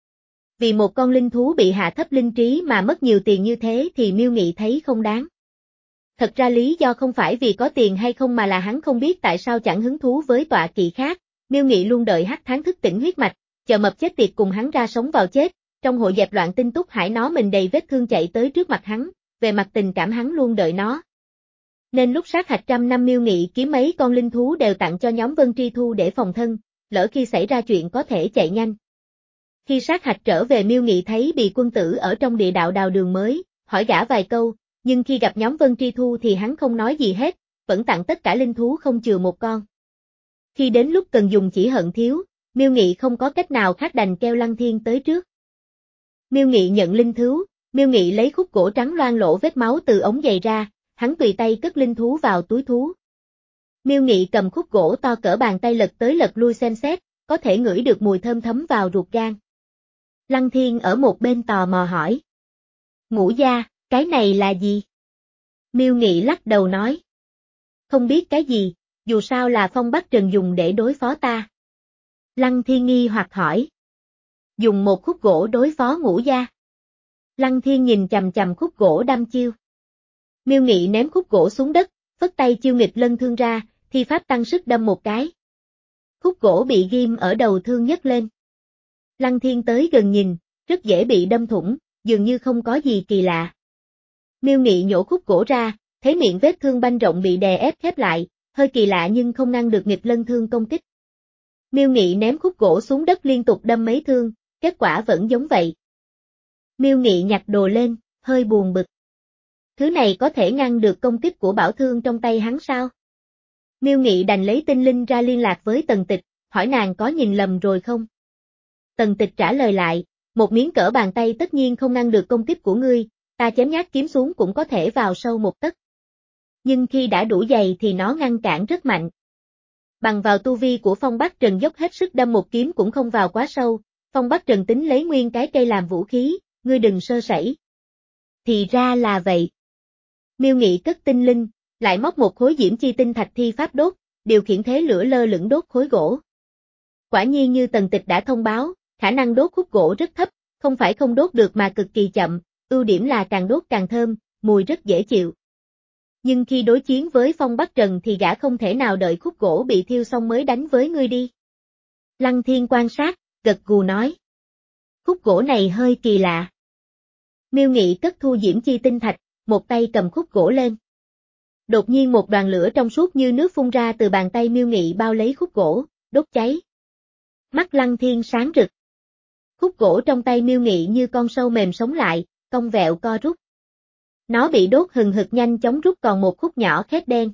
Vì một con linh thú bị hạ thấp linh trí mà mất nhiều tiền như thế thì Miêu Nghị thấy không đáng. Thật ra lý do không phải vì có tiền hay không mà là hắn không biết tại sao chẳng hứng thú với tọa kỵ khác, Miêu Nghị luôn đợi Hắc Tháng thức tỉnh huyết mạch, chờ mập chết tiệt cùng hắn ra sống vào chết, trong hội dẹp loạn Tinh Túc Hải nó mình đầy vết thương chạy tới trước mặt hắn, về mặt tình cảm hắn luôn đợi nó. Nên lúc sát hạch trăm năm Miêu Nghị kiếm mấy con linh thú đều tặng cho nhóm Vân Tri Thu để phòng thân, lỡ khi xảy ra chuyện có thể chạy nhanh. Khi sát hạch trở về Miêu Nghị thấy Bì quân tử ở trong địa đạo đào đường mới, hỏi gã vài câu, nhưng khi gặp nhóm Vân Tri Thu thì hắn không nói gì hết, vẫn tặng tất cả linh thú không chừa một con. khi đến lúc cần dùng chỉ hận thiếu, Miêu Nghị không có cách nào khác đành kêu Lăng Thiên tới trước. Miêu Nghị nhận linh thú, Miêu Nghị lấy khúc gỗ trắng loang lỗ vết máu từ ống giày ra, hắn tùy tay cất linh thú vào túi thú. Miêu Nghị cầm khúc gỗ to cỡ bàn tay lật tới lật lui xem xét, có thể ngửi được mùi thơm thấm vào ruột gan. Lăng Thiên ở một bên tò mò hỏi. Ngũ gia, cái này là gì? Miêu Nghị lắc đầu nói. Không biết cái gì, dù sao là Phong Bắc Trần dùng để đối phó ta. Lăng Thiên nghi hoặc hỏi. Dùng một khúc gỗ đối phó Ngũ gia. Lăng Thiên nhìn chằm chằm khúc gỗ đâm chiêu. Miêu Nghị ném khúc gỗ xuống đất, phất tay chiêu nghịch lân thương ra, thi pháp tăng sức đâm một cái. Khúc gỗ bị ghim ở đầu thương nhấc lên. Lăng Thiên tới gần nhìn, rất dễ bị đâm thủng, dường như không có gì kỳ lạ. Miêu Nghị nhổ khúc gỗ ra, thấy miệng vết thương banh rộng bị đè ép khép lại, hơi kỳ lạ nhưng không ngăn được nghịch lân thương công kích. Miêu Nghị ném khúc gỗ xuống đất liên tục đâm mấy thương, kết quả vẫn giống vậy. Miêu Nghị nhặt đồ lên, hơi buồn bực. Thứ này có thể ngăn được công kích của bảo thương trong tay hắn sao? Miêu Nghị đành lấy tinh linh ra liên lạc với Tần Tịch, hỏi nàng có nhìn lầm rồi không? Tần Tịch trả lời lại, một miếng cỡ bàn tay tất nhiên không ngăn được công kích của ngươi, ta chém nhát kiếm xuống cũng có thể vào sâu một tấc. Nhưng khi đã đủ dày thì nó ngăn cản rất mạnh. Bằng vào tu vi của Phong Bắc Trần dốc hết sức đâm một kiếm cũng không vào quá sâu, Phong Bắc Trần tính lấy nguyên cái cây làm vũ khí, ngươi đừng sơ sẩy. Thì ra là vậy. Miêu Nghị cất tinh linh, lại móc một khối diễm chi tinh thạch thi pháp đốt, điều khiển thế lửa lơ lửng đốt khối gỗ. Quả nhiên như Tần Tịch đã thông báo, khả năng đốt khúc gỗ rất thấp, không phải không đốt được mà cực kỳ chậm, ưu điểm là càng đốt càng thơm, mùi rất dễ chịu. Nhưng khi đối chiến với Phong Bắc Trần thì gã không thể nào đợi khúc gỗ bị thiêu xong mới đánh với ngươi đi. Lăng Thiên quan sát, gật gù nói. Khúc gỗ này hơi kỳ lạ. Miêu Nghị cất thu diễm chi tinh thạch, một tay cầm khúc gỗ lên. Đột nhiên một đoàn lửa trong suốt như nước phun ra từ bàn tay Miêu Nghị bao lấy khúc gỗ, đốt cháy. Mắt Lăng Thiên sáng rực. Khúc gỗ trong tay Miêu Nghị như con sâu mềm sống lại, cong vẹo co rút. Nó bị đốt hừng hực nhanh chóng rút còn một khúc nhỏ khét đen.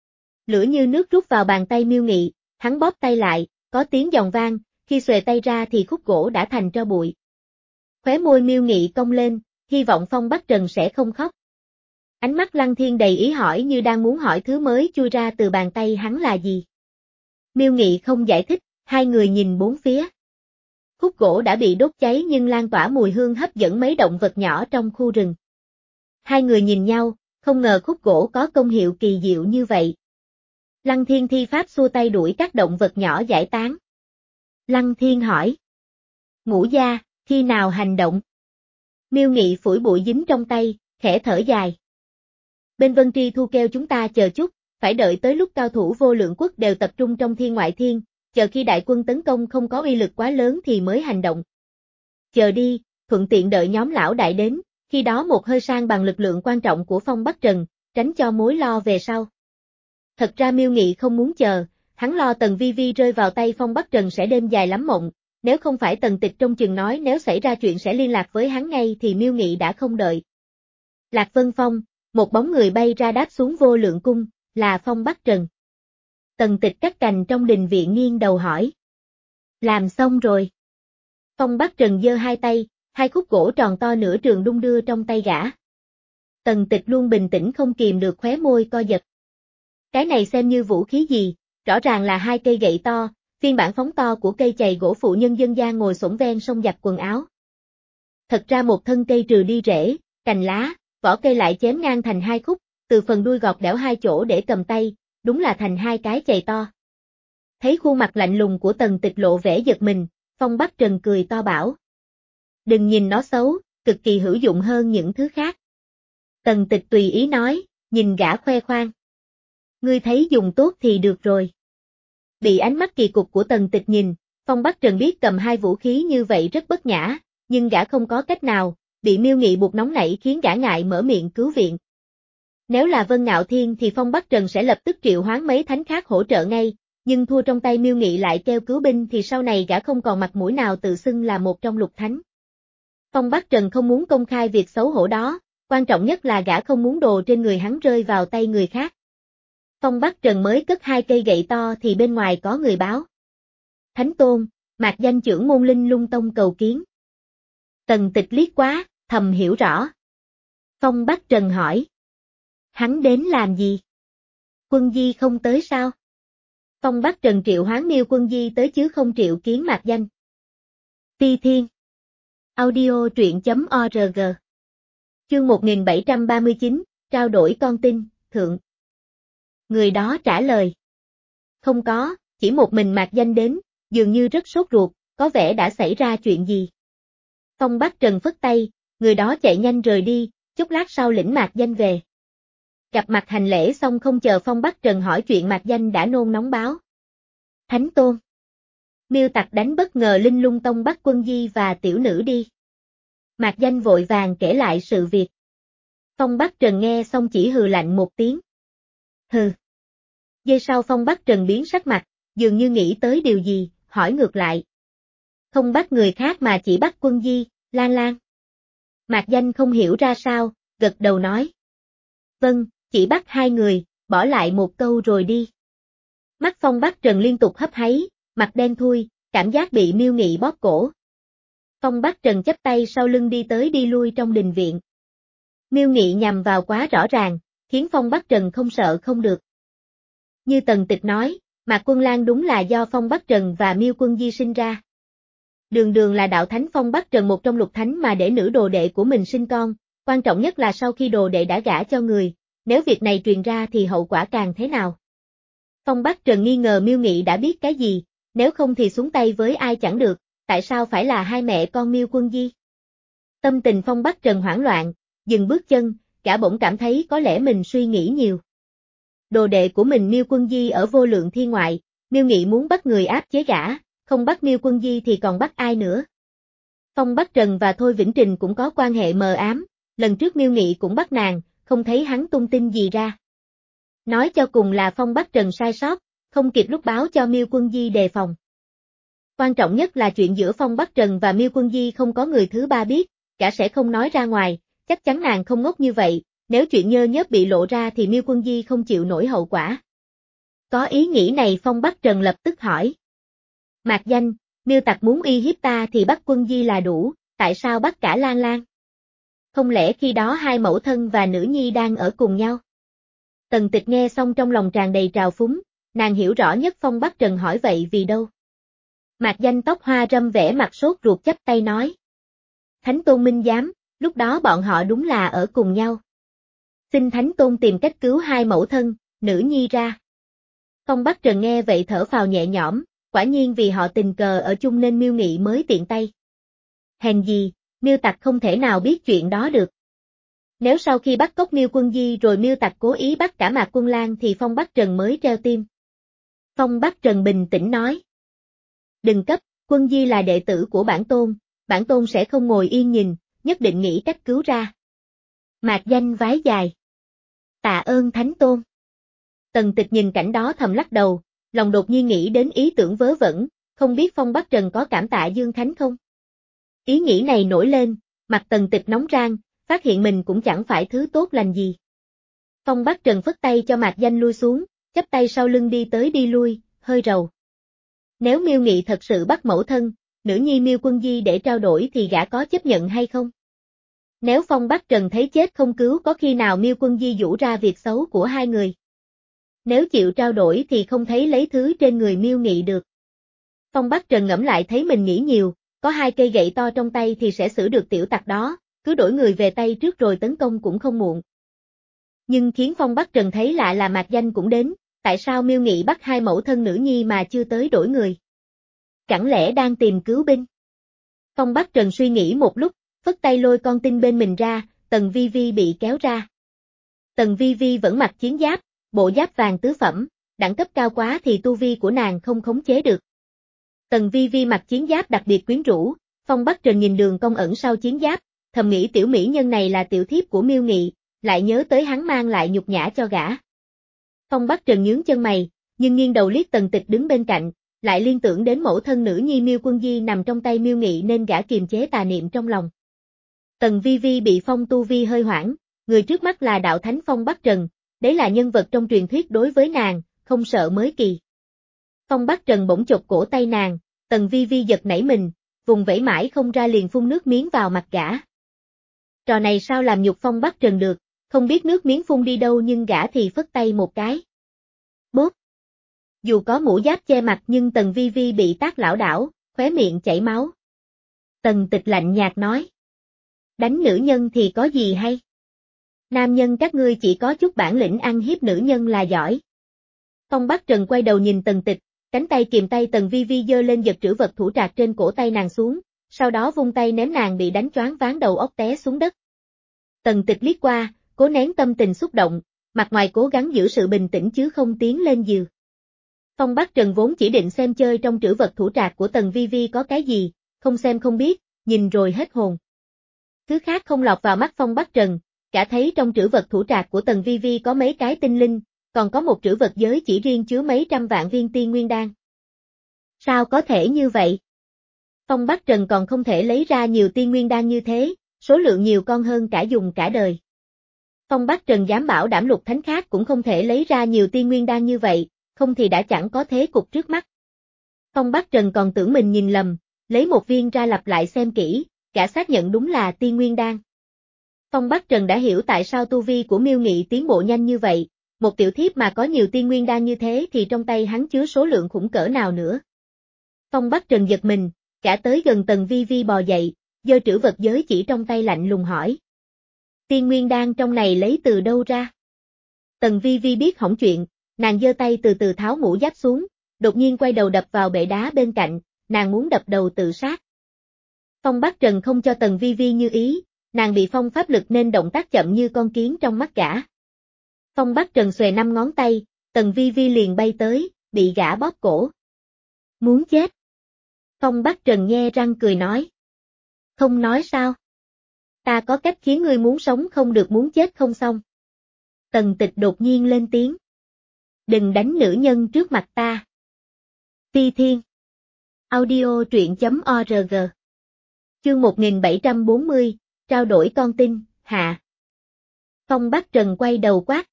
Lửa như nước rút vào bàn tay Miêu Nghị, hắn bóp tay lại, có tiếng giòn vang, khi xuề tay ra thì khúc gỗ đã thành tro bụi. Khóe môi Miêu Nghị cong lên, hy vọng Phong Bắc Trần sẽ không khóc. Ánh mắt Lăng Thiên đầy ý hỏi như đang muốn hỏi thứ mới chui ra từ bàn tay hắn là gì. Miêu Nghị không giải thích, hai người nhìn bốn phía. Khúc gỗ đã bị đốt cháy nhưng lan tỏa mùi hương hấp dẫn mấy động vật nhỏ trong khu rừng. Hai người nhìn nhau, không ngờ khúc gỗ có công hiệu kỳ diệu như vậy. Lăng Thiên thi pháp xua tay đuổi các động vật nhỏ giải tán. Lăng Thiên hỏi. Ngũ gia, khi nào hành động? Miêu Nghị phủi bụi dính trong tay, khẽ thở dài. Bên Vân Tri Thu kêu chúng ta chờ chút, phải đợi tới lúc cao thủ vô lượng quốc đều tập trung trong thiên ngoại thiên, chờ khi đại quân tấn công không có uy lực quá lớn thì mới hành động. Chờ đi, thuận tiện đợi nhóm lão đại đến, khi đó một hơi sang bằng lực lượng quan trọng của Phong Bắc Trần, tránh cho mối lo về sau. Thật ra Miêu Nghị không muốn chờ, hắn lo Tần Vi Vi rơi vào tay Phong Bắc Trần sẽ đêm dài lắm mộng, nếu không phải Tần Tịch trong chừng nói nếu xảy ra chuyện sẽ liên lạc với hắn ngay thì Miêu Nghị đã không đợi. Lạc Vân Phong, một bóng người bay ra đáp xuống vô lượng cung, là Phong Bắc Trần. Tần Tịch cắt cành trong đình viện nghiêng đầu hỏi. Làm xong rồi. Phong Bắc Trần giơ hai tay, hai khúc gỗ tròn to nửa trường đung đưa trong tay gã. Tần Tịch luôn bình tĩnh không kìm được khóe môi co giật. Cái này xem như vũ khí gì, rõ ràng là hai cây gậy to, phiên bản phóng to của cây chày gỗ phụ nhân dân gian ngồi xổm ven sông giặt quần áo. Thật ra một thân cây trừ đi rễ, cành lá, vỏ cây lại chém ngang thành hai khúc, từ phần đuôi gọt đẽo hai chỗ để cầm tay, đúng là thành hai cái chày to. Thấy khuôn mặt lạnh lùng của Tần Tịch lộ vẻ giật mình, Phong Bắc Trần cười to bảo. Đừng nhìn nó xấu, cực kỳ hữu dụng hơn những thứ khác. Tần Tịch tùy ý nói, nhìn gã khoe khoang. Ngươi thấy dùng tốt thì được rồi. Bị ánh mắt kỳ cục của Tần Tịch nhìn, Phong Bắc Trần biết cầm hai vũ khí như vậy rất bất nhã, nhưng gã không có cách nào, bị Miêu Nghị buộc nóng nảy khiến gã ngại mở miệng cứu viện. Nếu là Vân Ngạo Thiên thì Phong Bắc Trần sẽ lập tức triệu hoán mấy thánh khác hỗ trợ ngay, nhưng thua trong tay Miêu Nghị lại kêu cứu binh thì sau này gã không còn mặt mũi nào tự xưng là một trong lục thánh. Phong Bắc Trần không muốn công khai việc xấu hổ đó, quan trọng nhất là gã không muốn đồ trên người hắn rơi vào tay người khác. Phong Bắc Trần mới cất hai cây gậy to thì bên ngoài có người báo. Thánh Tôn, Mạc Danh trưởng môn Linh Lung Tông cầu kiến. Tần Tịch liếc quá, thầm hiểu rõ. Phong Bắc Trần hỏi. Hắn đến làm gì? Quân Di không tới sao? Phong Bắc Trần triệu hoán Miêu Quân Di tới chứ không triệu kiến Mạc Danh. Phi Thiên. Audio truyện chấm org. Chương một nghìn bảy trăm ba mươi chín, trao đổi con tin, thượng. Người đó trả lời. Không có, chỉ một mình Mạc Danh đến, dường như rất sốt ruột, có vẻ đã xảy ra chuyện gì. Phong Bắc Trần phất tay, người đó chạy nhanh rời đi, chốc lát sau lĩnh Mạc Danh về. Gặp mặt hành lễ xong không chờ Phong Bắc Trần hỏi chuyện Mạc Danh đã nôn nóng báo. Thánh Tôn. Miêu Tặc đánh bất ngờ Linh Lung Tông bắt Quân Di và tiểu nữ đi. Mạc Danh vội vàng kể lại sự việc. Phong Bắc Trần nghe xong chỉ hừ lạnh một tiếng. Hừ. Giây sau Phong Bắc Trần biến sắc mặt, dường như nghĩ tới điều gì, hỏi ngược lại. Không bắt người khác mà chỉ bắt Quân Di, Lan Lan. Mạc Danh không hiểu ra sao, gật đầu nói. Vâng, chỉ bắt hai người, bỏ lại một câu rồi đi. Mắt Phong Bắc Trần liên tục hấp háy, mặt đen thui, cảm giác bị Miêu Nghị bóp cổ. Phong Bắc Trần chắp tay sau lưng đi tới đi lui trong đình viện. Miêu Nghị nhằm vào quá rõ ràng, khiến Phong Bắc Trần không sợ không được. Như Tần Tịch nói, Mạc Quân Lan đúng là do Phong Bắc Trần và Miêu Quân Di sinh ra. Đường đường là đạo thánh Phong Bắc Trần một trong lục thánh mà để nữ đồ đệ của mình sinh con, quan trọng nhất là sau khi đồ đệ đã gả cho người, nếu việc này truyền ra thì hậu quả càng thế nào. Phong Bắc Trần nghi ngờ Miêu Nghị đã biết cái gì, nếu không thì xuống tay với ai chẳng được, tại sao phải là hai mẹ con Miêu Quân Di? Tâm tình Phong Bắc Trần hoảng loạn, dừng bước chân, gã bỗng cảm thấy có lẽ mình suy nghĩ nhiều. Đồ đệ của mình Miêu Quân Di ở vô lượng thiên ngoại, Miêu Nghị muốn bắt người áp chế gã, không bắt Miêu Quân Di thì còn bắt ai nữa? Phong Bắc Trần và Thôi Vĩnh Trình cũng có quan hệ mờ ám, lần trước Miêu Nghị cũng bắt nàng, không thấy hắn tung tin gì ra. Nói cho cùng là Phong Bắc Trần sai sót, không kịp lúc báo cho Miêu Quân Di đề phòng. Quan trọng nhất là chuyện giữa Phong Bắc Trần và Miêu Quân Di không có người thứ ba biết, gã sẽ không nói ra ngoài, chắc chắn nàng không ngốc như vậy, nếu chuyện nhơ nhớp bị lộ ra thì Miêu Quân Di không chịu nổi hậu quả. Có ý nghĩ này Phong Bắc Trần lập tức hỏi. Mạc Danh, Miêu Tặc muốn uy hiếp ta thì bắt Quân Di là đủ, tại sao bắt cả Lan Lan? Không lẽ khi đó hai mẫu thân và nữ nhi đang ở cùng nhau? Tần Tịch nghe xong trong lòng tràn đầy trào phúng, nàng hiểu rõ nhất Phong Bắc Trần hỏi vậy vì đâu. Mạc Danh tóc hoa râm vẻ mặt sốt ruột chắp tay nói. Thánh Tôn minh giám, lúc đó bọn họ đúng là ở cùng nhau. Xin Thánh Tôn tìm cách cứu hai mẫu thân, nữ nhi ra. Phong Bắc Trần nghe vậy thở phào nhẹ nhõm, quả nhiên vì họ tình cờ ở chung nên Miêu Nghị mới tiện tay. Hèn gì, Miêu Tặc không thể nào biết chuyện đó được. Nếu sau khi bắt cóc Miêu Quân Di rồi Miêu Tặc cố ý bắt cả Mạc Quân Lan thì Phong Bắc Trần mới treo tim. Phong Bắc Trần bình tĩnh nói. Đừng cấp, Quân Di là đệ tử của bản tôn, bản tôn sẽ không ngồi yên nhìn, nhất định nghĩ cách cứu ra. Mạc Danh vái dài. Tạ ơn Thánh Tôn. Tần Tịch nhìn cảnh đó thầm lắc đầu, lòng đột nhiên nghĩ đến ý tưởng vớ vẩn, không biết Phong Bắc Trần có cảm tạ Dương Thánh không? Ý nghĩ này nổi lên, mặt Tần Tịch nóng rang, phát hiện mình cũng chẳng phải thứ tốt lành gì. Phong Bắc Trần phất tay cho Mạc Danh lui xuống, chắp tay sau lưng đi tới đi lui, hơi rầu. Nếu Miêu Nghị thật sự bắt mẫu thân, nữ nhi Miêu Quân Di để trao đổi thì gã có chấp nhận hay không? Nếu Phong Bắc Trần thấy chết không cứu có khi nào Miêu Quân Di giũ ra việc xấu của hai người? Nếu chịu trao đổi thì không thấy lấy thứ trên người Miêu Nghị được. Phong Bắc Trần ngẫm lại thấy mình nghĩ nhiều, có hai cây gậy to trong tay thì sẽ xử được tiểu tặc đó, cứ đổi người về tay trước rồi tấn công cũng không muộn. Nhưng khiến Phong Bắc Trần thấy lạ là Mạc Danh cũng đến, tại sao Miêu Nghị bắt hai mẫu thân nữ nhi mà chưa tới đổi người? Chẳng lẽ đang tìm cứu binh? Phong Bắc Trần suy nghĩ một lúc, phất tay lôi con tin bên mình ra, Tần Vi Vi bị kéo ra. Tần Vi Vi vẫn mặc chiến giáp, bộ giáp vàng tứ phẩm, đẳng cấp cao quá thì tu vi của nàng không khống chế được. Tần Vi Vi mặc chiến giáp đặc biệt quyến rũ, Phong Bắc Trần nhìn đường cong ẩn sau chiến giáp, thầm nghĩ tiểu mỹ nhân này là tiểu thiếp của Miêu Nghị, lại nhớ tới hắn mang lại nhục nhã cho gã. Phong Bắc Trần nhướng chân mày, nhưng nghiêng đầu liếc Tần Tịch đứng bên cạnh, lại liên tưởng đến mẫu thân nữ nhi Miêu Quân Di nằm trong tay Miêu Nghị nên gã kiềm chế tà niệm trong lòng. Tần Vi Vi bị Phong tu vi hơi hoảng, người trước mắt là đạo thánh Phong Bắc Trần, đấy là nhân vật trong truyền thuyết đối với nàng, không sợ mới kỳ. Phong Bắc Trần bỗng chộp cổ tay nàng, Tần Vi Vi giật nảy mình, vùng vẫy mãi không ra liền phun nước miếng vào mặt gã. Trò này sao làm nhục Phong Bắc Trần được, không biết nước miếng phun đi đâu nhưng gã thì phất tay một cái. Bốp! Dù có mũ giáp che mặt nhưng Tần Vi Vi bị tát lảo đảo, khóe miệng chảy máu. Tần Tịch lạnh nhạt nói. Đánh nữ nhân thì có gì hay? Nam nhân các ngươi chỉ có chút bản lĩnh ăn hiếp nữ nhân là giỏi. Phong Bắc Trần quay đầu nhìn Tần Tịch, cánh tay kìm tay Tần Vi Vi giơ lên giật trữ vật thủ trạc trên cổ tay nàng xuống, sau đó vung tay ném nàng bị đánh choáng váng đầu óc té xuống đất. Tần Tịch liếc qua, cố nén tâm tình xúc động, mặt ngoài cố gắng giữ sự bình tĩnh chứ không tiến lên giường. Phong Bắc Trần vốn chỉ định xem chơi trong trữ vật thủ trạc của Tần Vi Vi có cái gì, không xem không biết, nhìn rồi hết hồn. Thứ khác không lọt vào mắt Phong Bắc Trần, cả thấy trong trữ vật thủ trạc của Tần Vi Vi có mấy cái tinh linh, còn có một trữ vật giới chỉ riêng chứa mấy trăm vạn viên tiên nguyên đan. Sao có thể như vậy? Phong Bắc Trần còn không thể lấy ra nhiều tiên nguyên đan như thế, số lượng nhiều con hơn cả dùng cả đời. Phong Bắc Trần dám bảo đảm Lục Thánh khác cũng không thể lấy ra nhiều tiên nguyên đan như vậy, không thì đã chẳng có thế cục trước mắt. Phong Bắc Trần còn tưởng mình nhìn lầm, lấy một viên ra lặp lại xem kỹ, cả xác nhận đúng là tiên nguyên đan. Phong Bắc Trần đã hiểu tại sao tu vi của Miêu Nghị tiến bộ nhanh như vậy, một tiểu thiếp mà có nhiều tiên nguyên đan như thế thì trong tay hắn chứa số lượng khủng cỡ nào nữa. Phong Bắc Trần giật mình, cả tới gần Tần Vi Vi bò dậy, giơ trữ vật giới chỉ trong tay lạnh lùng hỏi. Tiên nguyên đan trong này lấy từ đâu ra? Tần Vi Vi biết hỏng chuyện, nàng giơ tay từ từ tháo mũ giáp xuống, đột nhiên quay đầu đập vào bệ đá bên cạnh, nàng muốn đập đầu tự sát. Phong Bắc Trần không cho Tần Vi Vi như ý, nàng bị phong pháp lực nên động tác chậm như con kiến trong mắt gã. Phong Bắc Trần xòe năm ngón tay, Tần Vi Vi liền bay tới, bị gã bóp cổ. Muốn chết. Phong Bắc Trần nhe răng cười nói. Không nói sao? Ta có cách khiến ngươi muốn sống không được muốn chết không xong. Tần Tịch đột nhiên lên tiếng. Đừng đánh nữ nhân trước mặt ta. Phi Thiên. Audio truyện chấm org. Chương một nghìn bảy trăm bốn mươi, trao đổi con tin, hạ. Phong Bắc Trần quay đầu quát.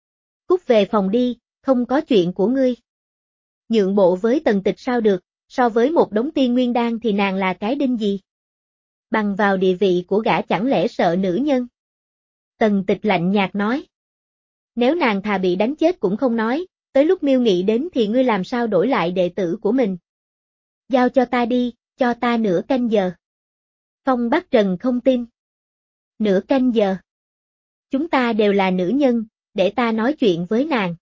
Cút về phòng đi, không có chuyện của ngươi. Nhượng bộ với Tần Tịch sao được, so với một đống tiên nguyên đan thì nàng là cái đinh gì? Bằng vào địa vị của gã chẳng lẽ sợ nữ nhân? Tần Tịch lạnh nhạt nói. Nếu nàng thà bị đánh chết cũng không nói, tới lúc Miêu Nghị đến thì ngươi làm sao đổi lại đệ tử của mình? Giao cho ta đi, cho ta nửa canh giờ. Phong Bắc Trần không tin. Nửa canh giờ. Chúng ta đều là nữ nhân, để ta nói chuyện với nàng.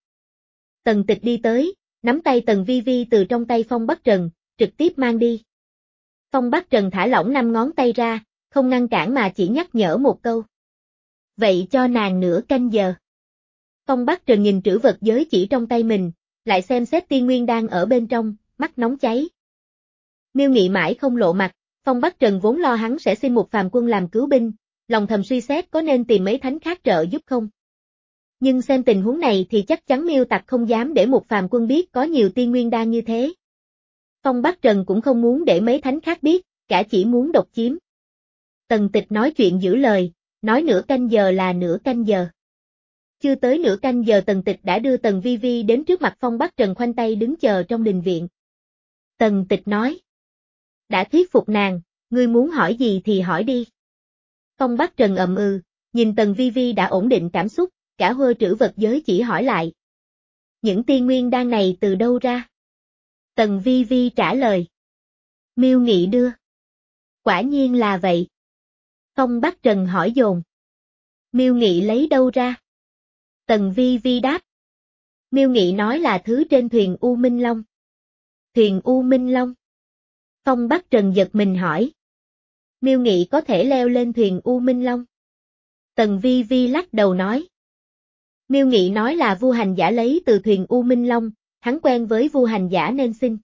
Tần Tịch đi tới, nắm tay Tần Vi Vi từ trong tay Phong Bắc Trần, trực tiếp mang đi. Phong Bắc Trần thả lỏng năm ngón tay ra, không ngăn cản mà chỉ nhắc nhở một câu. Vậy cho nàng nửa canh giờ. Phong Bắc Trần nhìn trữ vật giới chỉ trong tay mình, lại xem xét tiên nguyên đang ở bên trong, mắt nóng cháy. Miêu Nghị mãi không lộ mặt, Phong Bắc Trần vốn lo hắn sẽ xin một phàm quân làm cứu binh, lòng thầm suy xét có nên tìm mấy thánh khác trợ giúp không. Nhưng xem tình huống này thì chắc chắn Miêu Tặc không dám để một phàm quân biết có nhiều tiên nguyên đan như thế. Phong Bắc Trần cũng không muốn để mấy thánh khác biết, cả chỉ muốn độc chiếm. Tần Tịch nói chuyện giữ lời, nói nửa canh giờ là nửa canh giờ. Chưa tới nửa canh giờ Tần Tịch đã đưa Tần Vi Vi đến trước mặt Phong Bắc Trần khoanh tay đứng chờ trong đình viện. Tần Tịch nói. Đã thuyết phục nàng, ngươi muốn hỏi gì thì hỏi đi. Phong Bắc Trần ậm ừ, nhìn Tần Vi Vi đã ổn định cảm xúc, cả hơ trữ vật giới chỉ hỏi lại. Những tiên nguyên đan này từ đâu ra? Tần Vi Vi trả lời. Miêu Nghị đưa. Quả nhiên là vậy. Phong Bắc Trần hỏi dồn. Miêu Nghị lấy đâu ra? Tần Vi Vi đáp. Miêu Nghị nói là thứ trên thuyền U Minh Long. Thuyền U Minh Long. Phong Bắc Trần giật mình hỏi. Miêu Nghị có thể leo lên thuyền U Minh Long. Tần Vi Vi lắc đầu nói. Miêu Nghị nói là Vu Hành Giả lấy từ thuyền U Minh Long, hắn quen với Vu Hành Giả nên xin.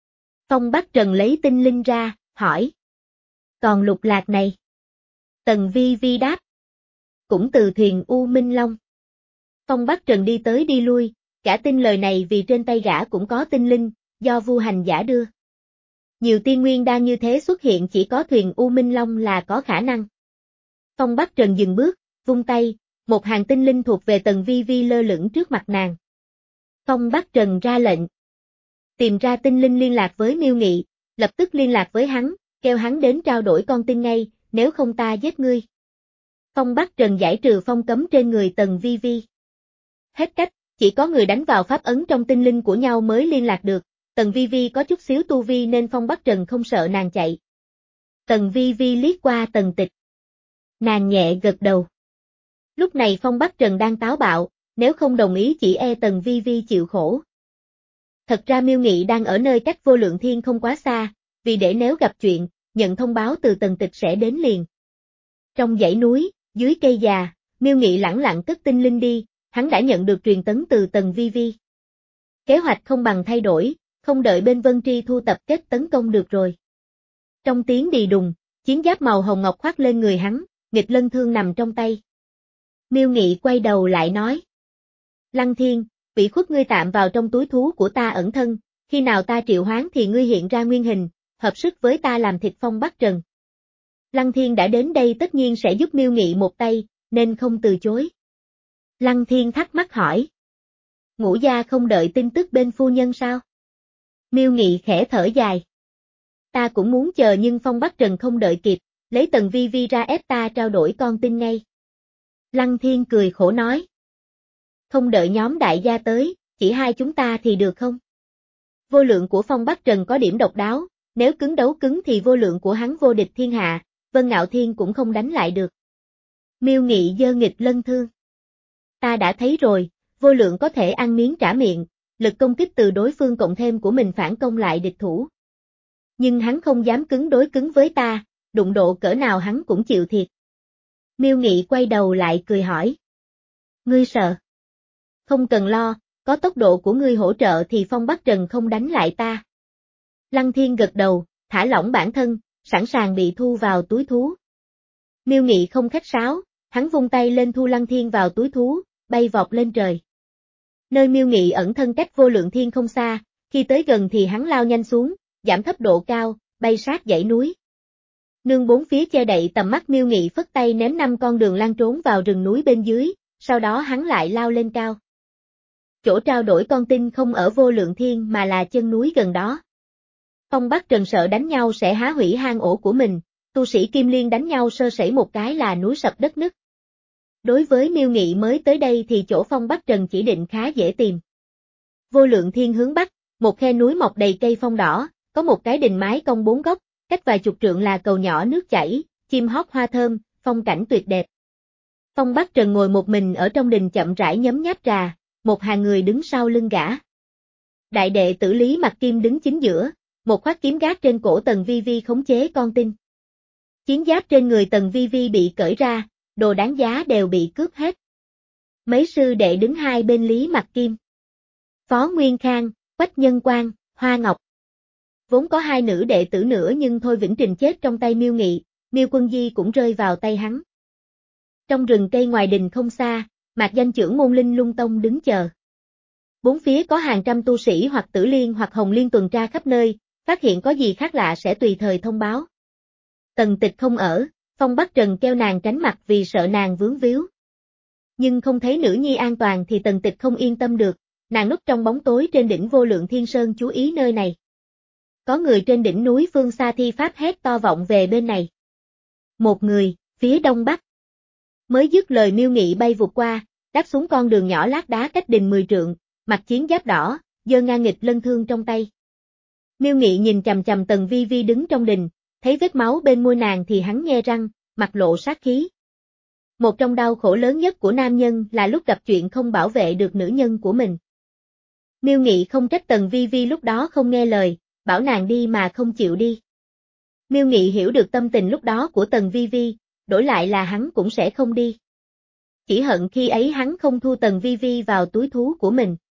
Phong Bắc Trần lấy tinh linh ra, hỏi. Còn lục lạc này? Tần Vi Vi đáp. Cũng từ thuyền U Minh Long. Phong Bắc Trần đi tới đi lui, cả tin lời này vì trên tay gã cũng có tinh linh, do Vu Hành Giả đưa. Nhiều tiên nguyên đan như thế xuất hiện chỉ có thuyền U Minh Long là có khả năng. Phong Bắc Trần dừng bước, vung tay, một hàng tinh linh thuộc về Tần Vi Vi lơ lửng trước mặt nàng. Phong Bắc Trần ra lệnh. Tìm ra tinh linh liên lạc với Miêu Nghị, lập tức liên lạc với hắn, kêu hắn đến trao đổi con tin ngay, nếu không ta giết ngươi. Phong Bắc Trần giải trừ phong cấm trên người Tần Vi Vi. Hết cách, chỉ có người đánh vào pháp ấn trong tinh linh của nhau mới liên lạc được, Tần Vi Vi có chút xíu tu vi nên Phong Bắc Trần không sợ nàng chạy. Tần Vi Vi liếc qua Tần Tịch. Nàng nhẹ gật đầu. Lúc này Phong Bắc Trần đang táo bạo, nếu không đồng ý chỉ e Tần Vi Vi chịu khổ. Thật ra Miêu Nghị đang ở nơi cách Vô Lượng Thiên không quá xa, vì để nếu gặp chuyện, nhận thông báo từ Tần Tịch sẽ đến liền. Trong dãy núi, dưới cây già, Miêu Nghị lẳng lặng cất tinh linh đi, hắn đã nhận được truyền tấn từ Tần Vi Vi. Kế hoạch không bằng thay đổi, không đợi bên Vân Tri thu tập kết tấn công được rồi. Trong tiếng đì đùng, chiến giáp màu hồng ngọc khoác lên người hắn, nghịch lân thương nằm trong tay. Miêu Nghị quay đầu lại nói. Lăng Thiên, ủy khuất ngươi tạm vào trong túi thú của ta ẩn thân, khi nào ta triệu hoán thì ngươi hiện ra nguyên hình, hợp sức với ta làm thịt Phong Bắc Trần. Lăng Thiên đã đến đây tất nhiên sẽ giúp Miêu Nghị một tay, nên không từ chối. Lăng Thiên thắc mắc hỏi. Ngũ gia không đợi tin tức bên phu nhân sao? Miêu Nghị khẽ thở dài. Ta cũng muốn chờ nhưng Phong Bắc Trần không đợi kịp, lấy Tần Vi Vi ra ép ta trao đổi con tin ngay. Lăng Thiên cười khổ nói. Không đợi nhóm đại gia tới, chỉ hai chúng ta thì được không? Vô lượng của Phong Bắc Trần có điểm độc đáo, nếu cứng đấu cứng thì vô lượng của hắn vô địch thiên hạ, Vân Ngạo Thiên cũng không đánh lại được. Miêu Nghị giơ nghịch lân thương. Ta đã thấy rồi, vô lượng có thể ăn miếng trả miệng, lực công kích từ đối phương cộng thêm của mình phản công lại địch thủ. Nhưng hắn không dám cứng đối cứng với ta, đụng độ cỡ nào hắn cũng chịu thiệt. Miêu Nghị quay đầu lại cười hỏi. Ngươi sợ? Không cần lo, có tốc độ của ngươi hỗ trợ thì Phong Bắc Trần không đánh lại ta. Lăng Thiên gật đầu, thả lỏng bản thân, sẵn sàng bị thu vào túi thú. Miêu Nghị không khách sáo, hắn vung tay lên thu Lăng Thiên vào túi thú, bay vọt lên trời. Nơi Miêu Nghị ẩn thân cách Vô Lượng Thiên không xa, khi tới gần thì hắn lao nhanh xuống, giảm thấp độ cao, bay sát dãy núi. Nương bốn phía che đậy tầm mắt Miêu Nghị phất tay ném năm con đường lan trốn vào rừng núi bên dưới, sau đó hắn lại lao lên cao. Chỗ trao đổi con tin không ở Vô Lượng Thiên mà là chân núi gần đó. Phong Bắc Trần sợ đánh nhau sẽ há hủy hang ổ của mình, tu sĩ Kim Liên đánh nhau sơ sẩy một cái là núi sập đất nứt. Đối với Miêu Nghị mới tới đây thì chỗ Phong Bắc Trần chỉ định khá dễ tìm. Vô Lượng Thiên hướng bắc, một khe núi mọc đầy cây phong đỏ, có một cái đình mái cong bốn góc, cách vài chục trượng là cầu nhỏ nước chảy, chim hót hoa thơm, phong cảnh tuyệt đẹp. Phong Bắc Trần ngồi một mình ở trong đình chậm rãi nhấm nháp trà, một hàng người đứng sau lưng gã. Đại đệ tử Lý Mặc Kim đứng chính giữa, một khoát kiếm gác trên cổ Tần Vi Vi khống chế con tin. Chiến giáp trên người Tần Vi Vi bị cởi ra, đồ đáng giá đều bị cướp hết. Mấy sư đệ đứng hai bên Lý Mặc Kim. Phó Nguyên Khang, Quách Nhân Quang, Hoa Ngọc. Vốn có hai nữ đệ tử nữa nhưng Thôi Vĩnh Trình chết trong tay Miêu Nghị, Miêu Quân Di cũng rơi vào tay hắn. Trong rừng cây ngoài đình không xa, Mạc Danh trưởng môn Linh Lung Tông đứng chờ. Bốn phía có hàng trăm tu sĩ hoặc Tử Liên hoặc Hồng Liên tuần tra khắp nơi, phát hiện có gì khác lạ sẽ tùy thời thông báo. Tần Tịch không ở, Phong Bắc Trần kêu nàng tránh mặt vì sợ nàng vướng víu. Nhưng không thấy nữ nhi an toàn thì Tần Tịch không yên tâm được, nàng núp trong bóng tối trên đỉnh Vô Lượng Thiên Sơn chú ý nơi này. Có người trên đỉnh núi phương xa thi pháp hét to vọng về bên này. Một người, phía đông bắc. Mới dứt lời Miêu Nghị bay vụt qua, đáp xuống con đường nhỏ lát đá cách đình mười trượng, mặc chiến giáp đỏ, giơ ngang nghịch lân thương trong tay. Miêu Nghị nhìn chằm chằm Tần Vi Vi đứng trong đình, thấy vết máu bên môi nàng thì hắn nhe răng, mặt lộ sát khí. Một trong đau khổ lớn nhất của nam nhân là lúc gặp chuyện không bảo vệ được nữ nhân của mình. Miêu Nghị không trách Tần Vi Vi lúc đó không nghe lời, bảo nàng đi mà không chịu đi. Miêu Nghị hiểu được tâm tình lúc đó của Tần Vi Vi, đổi lại là hắn cũng sẽ không đi. Chỉ hận khi ấy hắn không thu Tần Vi Vi vào túi thú của mình.